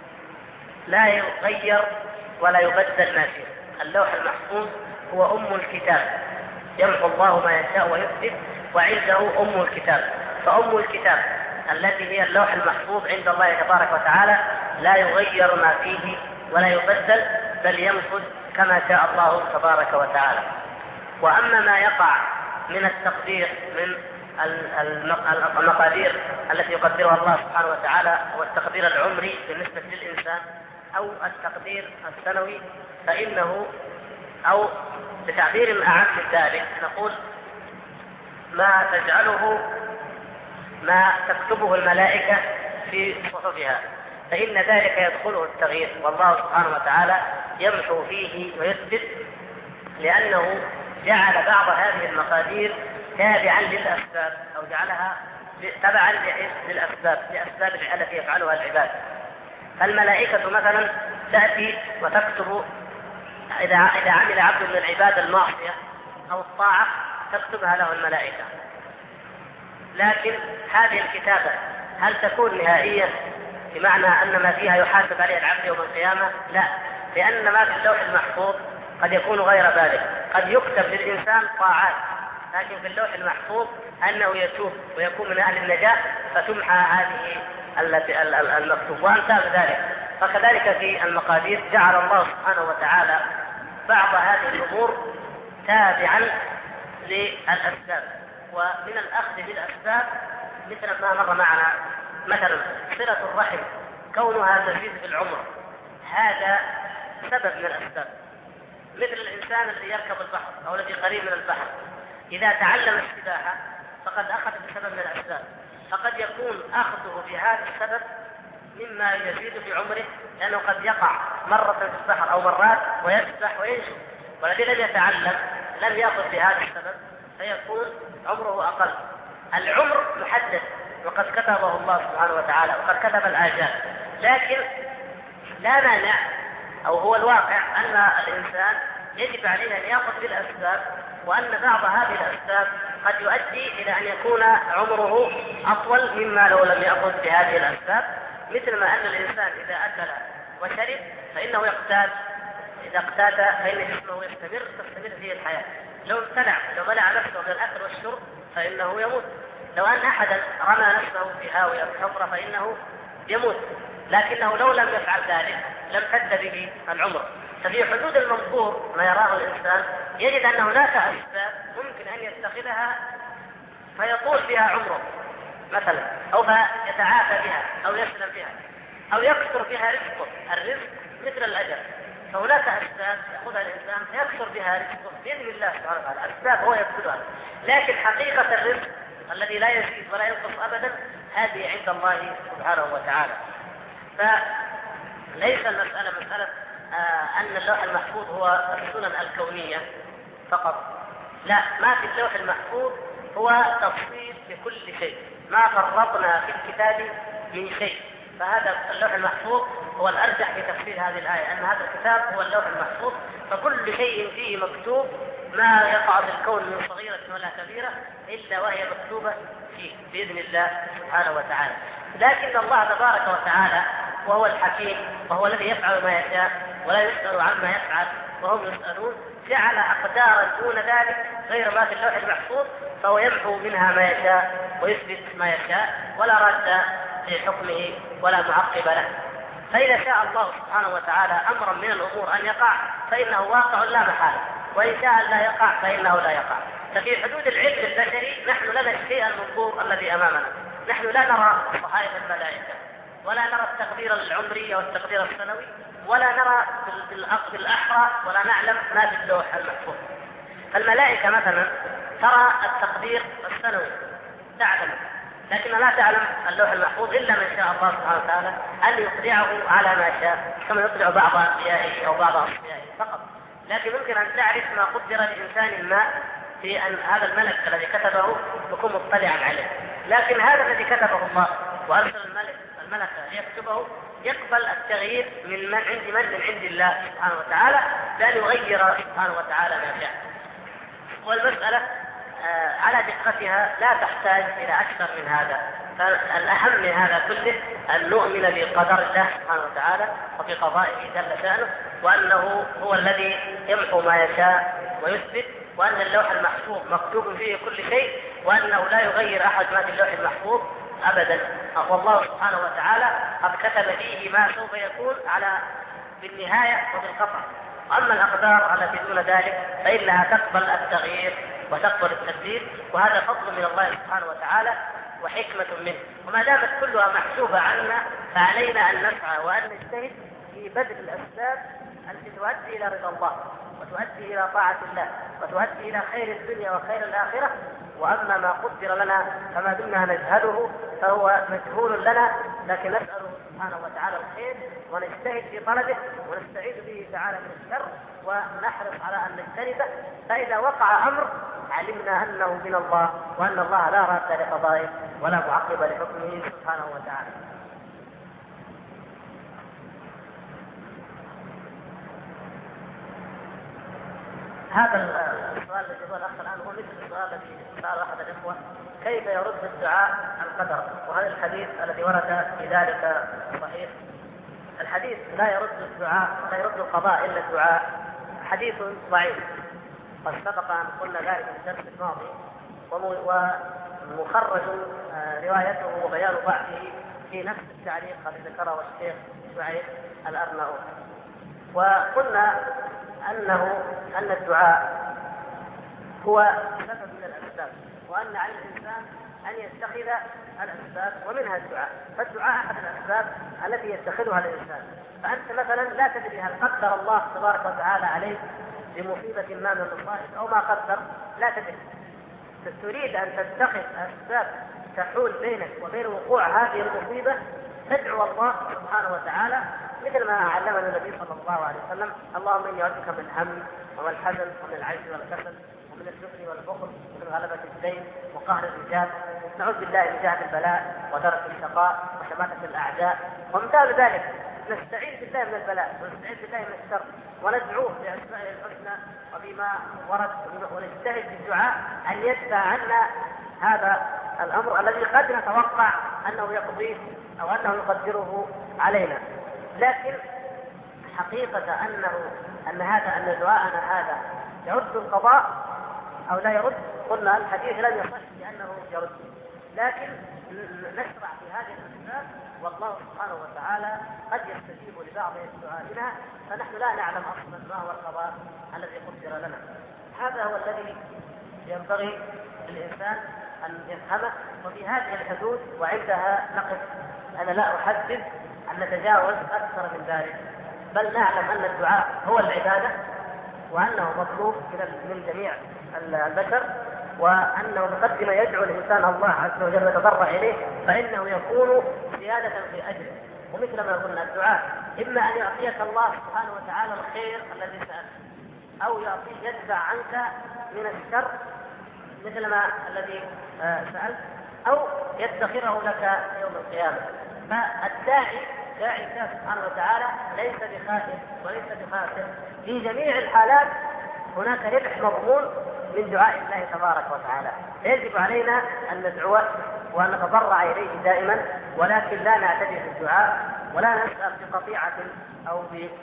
لا يغير ولا يبدل ما فيه. اللوح المحفوظ هو أم الكتاب، يمحو الله ما يشاء ويثبت، وعنده أم الكتاب. فأم الكتاب التي هي اللوح المحفوظ عند الله تبارك وتعالى لا يغير ما فيه ولا يبدل، بل ينفذ كما شاء الله تبارك وتعالى. وأما ما يقع من التقدير من المقادير التي يقدرها الله سبحانه وتعالى، والتقدير العمري بالنسبة للإنسان أو التقدير السنوي، فإنه أو بتعبير أعم من ذلك نقول ما تجعله ما تكتبه الملائكة في صحفها، فإن ذلك يدخله التغيير، والله سبحانه وتعالى يمحو فيه ويثبت، لأنه جعل بعض هذه المقادير تابعا للأسباب، أو جعلها تبعا للأسباب التي يفعلها العباد. فالملائكة مثلا تأتي وتكتب إذا عمل عبد من العباد المعصية أو الطاعة تكتبها له الملائكة، لكن هذه الكتابة هل تكون نهائية بمعنى أن ما فيها يحاسب عليه العبد يوم القيامة؟ لا، لأن ما في اللوح المحفوظ قد يكون غير ذلك. قد يكتب للإنسان طاعات، لكن في اللوح المحفوظ أنه يتوب ويكون من أهل النجاة فتمحى هذه المكتوب وأمثال ذلك. فكذلك في المقادير جعل الله سبحانه وتعالى بعض هذه الأمور تابعا للأسباب. ومن الأخذ بالأسباب مثل ما مر معنا مثلا صلة الرحم، كونها تزيد في العمر، هذا سبب من الأسباب. مثل الإنسان الذي يركب البحر أو الذي قريب من البحر، إذا تعلم السباحة فقد أخذ بسبب من الأسباب، فقد يكون أخذه بهذا السبب مما يزيد في عمره، لأنه قد يقع مرة في البحر أو مرات ويسبح وينشف، والذي لم يتعلم لم يأخذ بهذا السبب فيكون عمره أقل. العمر محدد وقد كتبه الله سبحانه وتعالى وقد كتب الآجال، لكن لا مانع أو هو الواقع أن الإنسان يجب عليه أن يأخذ بالأسباب، وأن بعض هذه الأسباب قد يؤدي إلى أن يكون عمره أطول مما لو لم يأخذ بهذه الأسباب. مثل ما أن الإنسان إذا أكل وشرب فإنه يقتات، إذا اقتات فإن جسمه تستمر فيه الحياة. لو بلع نفسه بالأكل والشرب فإنه يموت. لو أن أحدا رمى نفسه في هاوية في حفرة فإنه يموت، لكنه لو لم يفعل ذلك لم تد به العمر. ففي حدود المنظور ما يراه الإنسان يجد أن هناك أسباب ممكن أن يتخذها فيطول بها عمره مثلا، أو يتعافى بها أو يسلم بها أو يكثر بها رزقه. الرزق مثل الأجل، فهناك أسباب يأخذها الإنسان فيكثر بها رزقه بإذن الله سبحانه وتعالى، أسباب هو يبذلها، لكن حقيقة الرزق الذي لا يزيد ولا ينقص أبدا هذه عند الله سبحانه وتعالى. فليس المسألة مسألة أن اللوح المحفوظ هو السنن الكونية فقط، لا، ما في اللوح المحفوظ هو تفصيل لكل شيء، ما فرطنا في الكتاب من شيء. فهذا اللوح المحفوظ هو الأرجح في تفسير هذه الآية، أن هذا الكتاب هو اللوح المحفوظ، فكل شيء فيه مكتوب، ما يقع في الكون من صغيرة ولا كبيرة إلا وهي مكتوبة فيه بإذن الله سبحانه وتعالى. لكن الله تبارك وتعالى وهو الحكيم وهو الذي يفعل ما يشاء ولا يسأل عما يفعل وهم يسألون، جعل أقدارا دون ذلك غير ما في اللوح المحفوظ، فهو يمحو منها ما يشاء ويثبت ما يشاء، ولا رد في حكمه ولا معقب له. فإذا شاء الله سبحانه وتعالى أمرا من الأمور أن يقع فإنه واقع لا محالة، وإن شاء أن لا يقع فإنه لا يقع. ففي حدود العلم البشري نحن لنا الشيء المنظور الذي أمامنا، نحن لا نرى صحائف الملائكة ولا نرى التقدير العمري والتقدير السنوي ولا نرى بالأحرى ولا نعلم ما في اللوح المحفوظ. الملائكة مثلا ترى التقدير السنوي، تعلم لكن لا تعلم اللوح المحفوظ إلا من شاء الله سبحانه وتعالى أن يطلعه على ما شاء، كما يطلع بعض أنبيائه أو بعض أصفيائه فقط. لكن يمكن أن تعرف ما قدر لإنسان ما في أن هذا الملك الذي كتبه يكون مطلعا عليه. لكن هذا الذي كتبه الله وأرسل الملك ليكتبه يقبل التغيير من عند الله سبحانه وتعالى، لأن يغير سبحانه وتعالى ما شاء. والمسألة على دقتها لا تحتاج إلى أكثر من هذا. فالأهم من هذا كله أن نؤمن بقدر الله سبحانه وتعالى وفي قضائه جل شأنه، وأنه هو الذي يمحو ما يشاء ويثبت، وأن اللوح المحفوظ مكتوب فيه كل شيء، وأنه لا يغير أحد ما في اللوح المحفوظ أبدا. والله سبحانه وتعالى قد كتب فيه ما سوف يكون بالنهاية وبالقطع. أما الأقدار التي دون ذلك فإنها تقبل التغيير وتقبل التبديل، وهذا فضل من الله سبحانه وتعالى وحكمة منه. وما دامت كلها محسوبة عنا فعلينا أن نسعى وأن نجتهد في بذل الأسباب التي تؤدي إلى رضا الله وتؤدي إلى طاعة الله وتؤدي إلى خير الدنيا وخير الآخرة. وأما ما قدر لنا فما دمنا نجهله فهو مجهول لنا، لكن نسأله سبحانه وتعالى الخير ونجتهد في طلبه ونستعيذ به تعالى من الشر ونحرص على أن نجتنبه. فإذا وقع أمر علمنا أنه من الله، وأن الله لا راد لقضائه ولا معقب لحكمه سبحانه وتعالى. هذا السؤال الذي هو الأخ الآن هو مثل السؤال الذي سأل أحد الإخوة: كيف يرد الدعاء القدر؟ وهذا الحديث الذي ورد في ذلك صحيح. الحديث لا يرد الدعاء، لا يرد القضاء إلا الدعاء، حديث ضعيف، قد سبق أن قلنا ذلك في الدرس الماضي، ومخرج روايته وبيان ضعفه في نفس التعليق الذي ذكره الشيخ شعيب الأرناؤوط. وقلنا أن الدعاء هو سبب من الأسباب، وأن على الإنسان أن يتخذ الأسباب ومنها الدعاء. فالدعاء أحد الأسباب التي يتخذها الإنسان. فأنت مثلا لا تدري هل قدر الله تبارك وتعالى عليك بمصيبة ما من المصائب أو ما قدر، لا تدري. تريد أن تتخذ أسباب تحول بينك وبين وقوع هذه المصيبة، تدعو الله سبحانه وتعالى مثل ما علمنا النبي صلى الله عليه وسلم: اللهم إني أعوذ من الهم ومن الحزن ومن العجز والكسل ومن الجبن والبخل ومن غلبة الدين وقهر الرجال، نعوذ بالله من جهد البلاء ودرك الشقاء وشماتة الأعداء وامثال ذلك. نستعيذ بالله من البلاء ونستعيذ بالله من الشر وندعوه بأسمائه الحسنى وبما ورد، ونجتهد في الدعاء أن يدفع عنا هذا الأمر الذي قد نتوقع أنه يقضيه أو أنه يقدره علينا. لكن حقيقة أن دعاءنا هذا يرد القضاء أو لا يرد، قلنا الحديث لم يصح بأنه يرد، لكن نشرع في هذه الأسباب، والله سبحانه وتعالى قد يستجيب لبعض دعائنا، فنحن لا نعلم أصلا ما هو القضاء الذي قدر لنا. هذا هو الذي ينبغي للإنسان أن يفهمه، وفي هذه الحدود وعندها نقف. أنا لا أحدد أن نتجاوز أكثر من ذلك، بل نعلم أن الدعاء هو العبادة، وأنه مطلوب من جميع البشر، وأنه مقدمة يدعو الإنسان الله عز وجل ويتضرع إليه فإنه يكون زيادة في أجره. ومثل ما قلنا الدعاء إما أن يعطيك الله سبحانه وتعالى الخير الذي سألت، أو يدفع عنك من الشر مثل ما الذي سألت، أو يدخره لك يوم القيامة. فالداعي الله سبحانه وتعالى ليس بخائف وليس بخاسر، في جميع الحالات هناك ربح مضمون من دعاء الله تبارك وتعالى. يجب علينا أن ندعوه وأن نتضرع إليه دائما، ولكن لا نعتدي في الدعاء ولا نسأل بقطيعة أو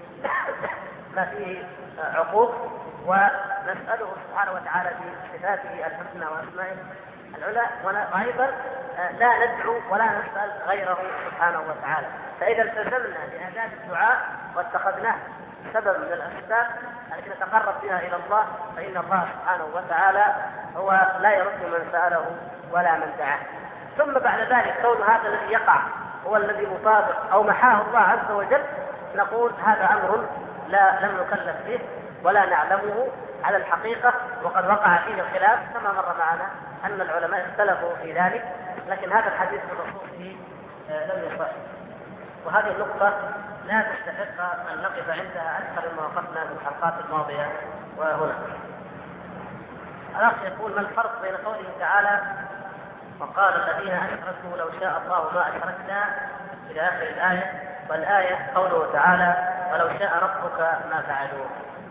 بما فيه عقوق، ونسأله سبحانه وتعالى بصفاته الحسنى وأسمائه العلى، وأيضا لا ندعو ولا نسأل غيره سبحانه وتعالى. فإذا التزمنا بآداب الدعاء واتخذناه سبب من الأسباب التي نتقرب بها إلى الله، فإن الله سبحانه وتعالى هو لا يرد من سأله ولا من دعاه. ثم بعد ذلك كون هذا الذي يقع هو الذي مطابق أو محاه الله عز وجل، نقول هذا أمر لم نكلف به ولا نعلمه على الحقيقة، وقد وقع فيه الخلاف كما مر معنا أن العلماء اختلفوا في ذلك، لكن هذا الحديث بخصوصه لم يصح، وهذه النقطة لا تستحق أن نقف عندها أكثر مما وقفنا في الحلقات الماضية وهنا. الأخ يقول: ما الفرق بين قوله تعالى وقال الذين أشركوا لو شاء الله ما أشركنا إلى آخر الآية، والآية قوله تعالى ولو شاء ربك ما فعلوه؟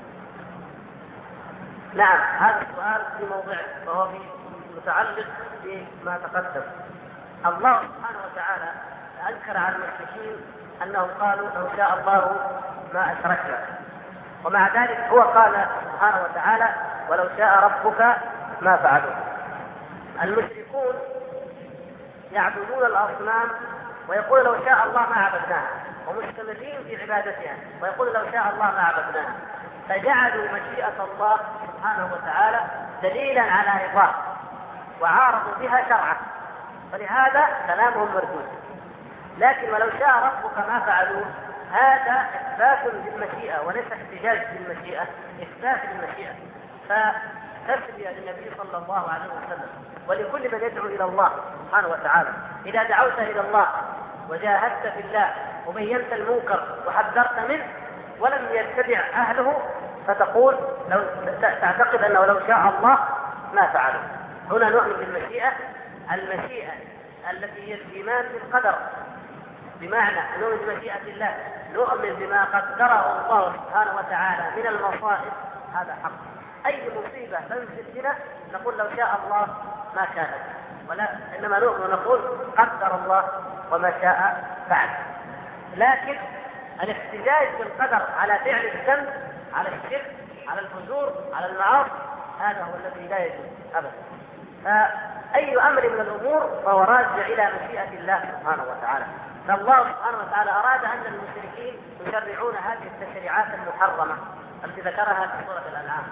نعم، هذا السؤال في موضعه وهو متعلق بما تقدم. الله سبحانه وتعالى أنكر على المشركين أنهم قالوا لو شاء الله ما أشركنا، ومع ذلك هو قال سبحانه وتعالى ولو شاء ربك ما فعلوه. المشركون يعبدون الأصنام ويقول لو شاء الله ما عبدناها، ومستمرين في عبادتها ويقول لو شاء الله ما عبدناها، فجعلوا مشيئة الله سبحانه وتعالى دليلا على رضاه وعارضوا بها شرعه، فلهذا كلامهم مردود. لكن ولو شاء ربك ما فعلوه هذا إثبات للمشيئة وليس احتجاج بالمشيئة، إثبات للمشيئة. فتسلي للنبي صلى الله عليه وسلم ولكل من يدعو إلى الله سبحانه وتعالى: إذا دعوت إلى الله وجاهدت في الله وبينت المنكر وحذرت منه ولم يتبع أهله، فتقول لو تعتقد أنه لو شاء الله ما فعله. هنا نؤمن بالمشيئة، المشيئة التي هي الإيمان بالقدر، بمعنى نؤمن بمشيئة الله، نؤمن بما قدره الله سبحانه وتعالى من المصائب، هذا حق. أي مصيبة تنزل بنا نقول لو شاء الله ما كانت، ولا إنما نؤمن ونقول قدر الله وما شاء فعل. لكن الاحتجاج بالقدر على فعل الذنب، على الشرك، على الفجور، على المعاصي، هذا هو الذي لا يجوز أبدا. فأي أمر من الأمور فهو راجع إلى مشيئة الله سبحانه وتعالى. فالله سبحانه وتعالى أراد أن المشركين يشرعون هذه التشريعات المحرمة التي ذكرها في سورة الأنعام،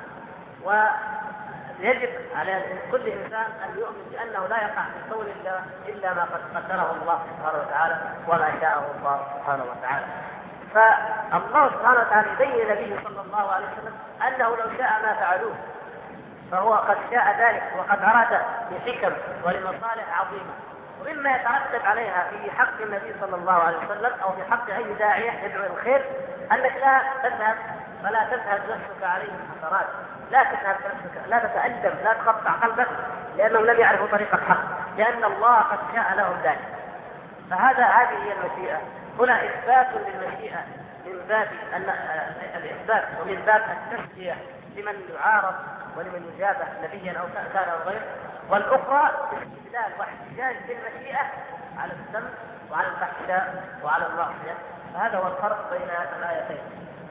ويجب على كل إنسان أن يؤمن بأنه لا يقع في قول الله إلا ما قد قدره الله سبحانه وتعالى وما شاءه الله سبحانه وتعالى. فالله سبحانه وتعالى يبين نبيه صلى الله عليه وسلم أنه لو شاء ما فعلوه، فهو قد شاء ذلك وقد أراد بحكم ولمصالح عظيمة، ومما يترتب عليها في حق النبي صلى الله عليه وسلم أو في حق أي داعية يدعو الخير أنك لا تذهب فلا تذهب نفسك عليهم حسرات، لا تذهب نفسك، لا تتألم، لا تقطع قلبك لأنهم لم يعرفوا طريق الحق، لأن الله قد شاء لهم ذلك. هذه هي المشيئة. هنا إثبات للمشيئة من باب الإثبات ومن باب التسلية لمن يعارض ولمن يجابه نبيا أو كان أو غيره، والأخرى استدلال واحتجاج بالمشيئة على الذنب وعلى الفحشاء وعلى المعصية. فهذا هو الفرق بين الآيتين.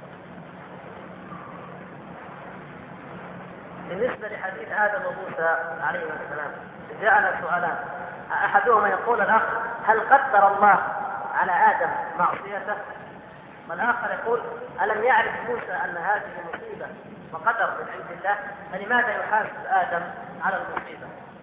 بالنسبة لحديث آدم وموسى عليه السلام جاءنا سؤالان، أحدهما يقول الأخ: هل قدر الله على آدم معصيته؟ والآخر يقول: ألم يعرف موسى أن هذه مصيبة وقدر من عند الله، فلماذا يحاسب آدم على المصيبة؟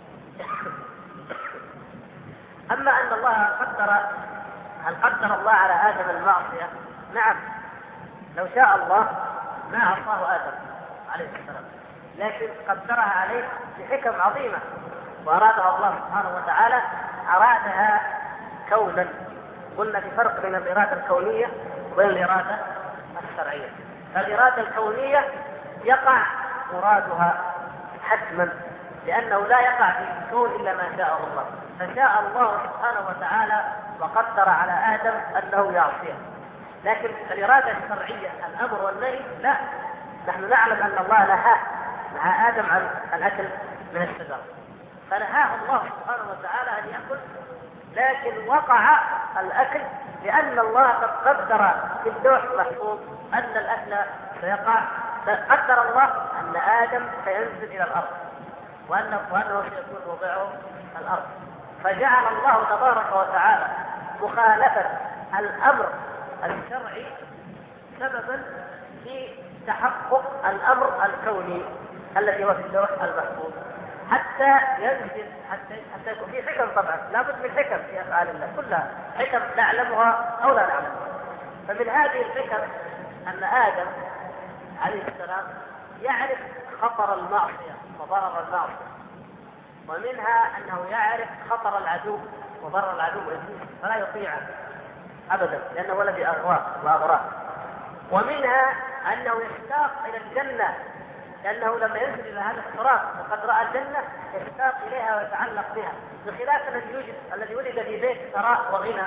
أما أن الله هل قدر الله على آدم المعصية؟ نعم، لو شاء الله ما عصاه آدم عليه السلام، لكن قدرها عليه بحكم عظيمة وأرادها الله سبحانه وتعالى، أرادها كونا. قلنا في فرق بين الإرادة الكونية وبين الإرادة الشرعية. فالإرادة الكونية يقع مرادها حتما، لأنه لا يقع في الكون إلا ما شاء الله، فشاء الله سبحانه وتعالى وقدر على آدم أنه يعصيه. لكن الإرادة الشرعية الأمر والنهي لا، نحن نعلم أن الله نهى آدم عن الأكل من الشجرة، فنهاه الله سبحانه وتعالى أن يأكل، لكن وقع الأكل لأن الله قد قدر في اللوح المحفوظ أن الأكل سيقع. قدر الله أن آدم سينزل إلى الأرض وأنه سيكون موضعه الأرض، فجعل الله تبارك وتعالى مخالفة الأمر الشرعي سببا في تحقق الأمر الكوني الذي هو في اللوح المحفوظ، حتى ينزل، حتى يكون في حكم. طبعا لابد من حكم في أفعال الله، كلها حكم نعلمها أو لا نعلمها. فمن هذه الحكم أن آدم عليه السلام يعرف خطر المعصية وضرر المعصية، ومنها أنه يعرف خطر العدو وضرر العدو إبليس فلا يطيعه أبدا لأنه ولد وأغراض. ومنها أنه يشتاق إلى الجنة لأنه لما ينزل إلى هذا الصراط وقد رأى الجنة يشتاق إليها ويتعلق بها، بخلاف الذي ولد في بيت ثراء وغنى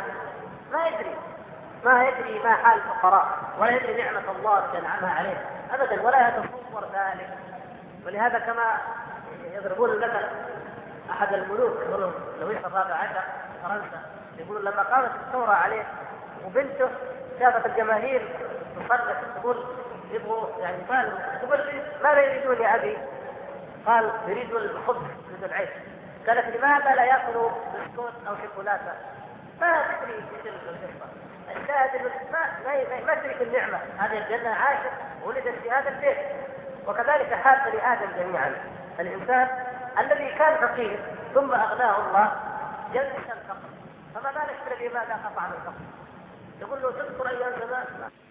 ما يدري ما حال الفقراء ولا يدري نعمة الله تنعمها عليه أبدا ولا يتصور ذلك. ولهذا كما يضربون المثل أحد الملوك لويس الرابع عشر في فرنسا، يقولون لما قامت الثورة عليه وبنته شافت الجماهير تصرخ تقول يبغوا يعني تقول ماذا يريدون يا أبي؟ قال يريدون الخبز يريدون العيش. قالت لماذا لا يأكلوا بسكوت أو شوكولاتة؟ ما تدري في القصة. الشاهد ما تدرك النعمة، هذه الجنة عاشت ولدت في هذا البيت. وكذلك حال بني آدم جميعا، الإنسان الذي كان فقير ثم أغناه الله جلس الفقر، فما بالك بالذي ما ذاق طعم الفقر؟ يقول له تذكر أيام زمان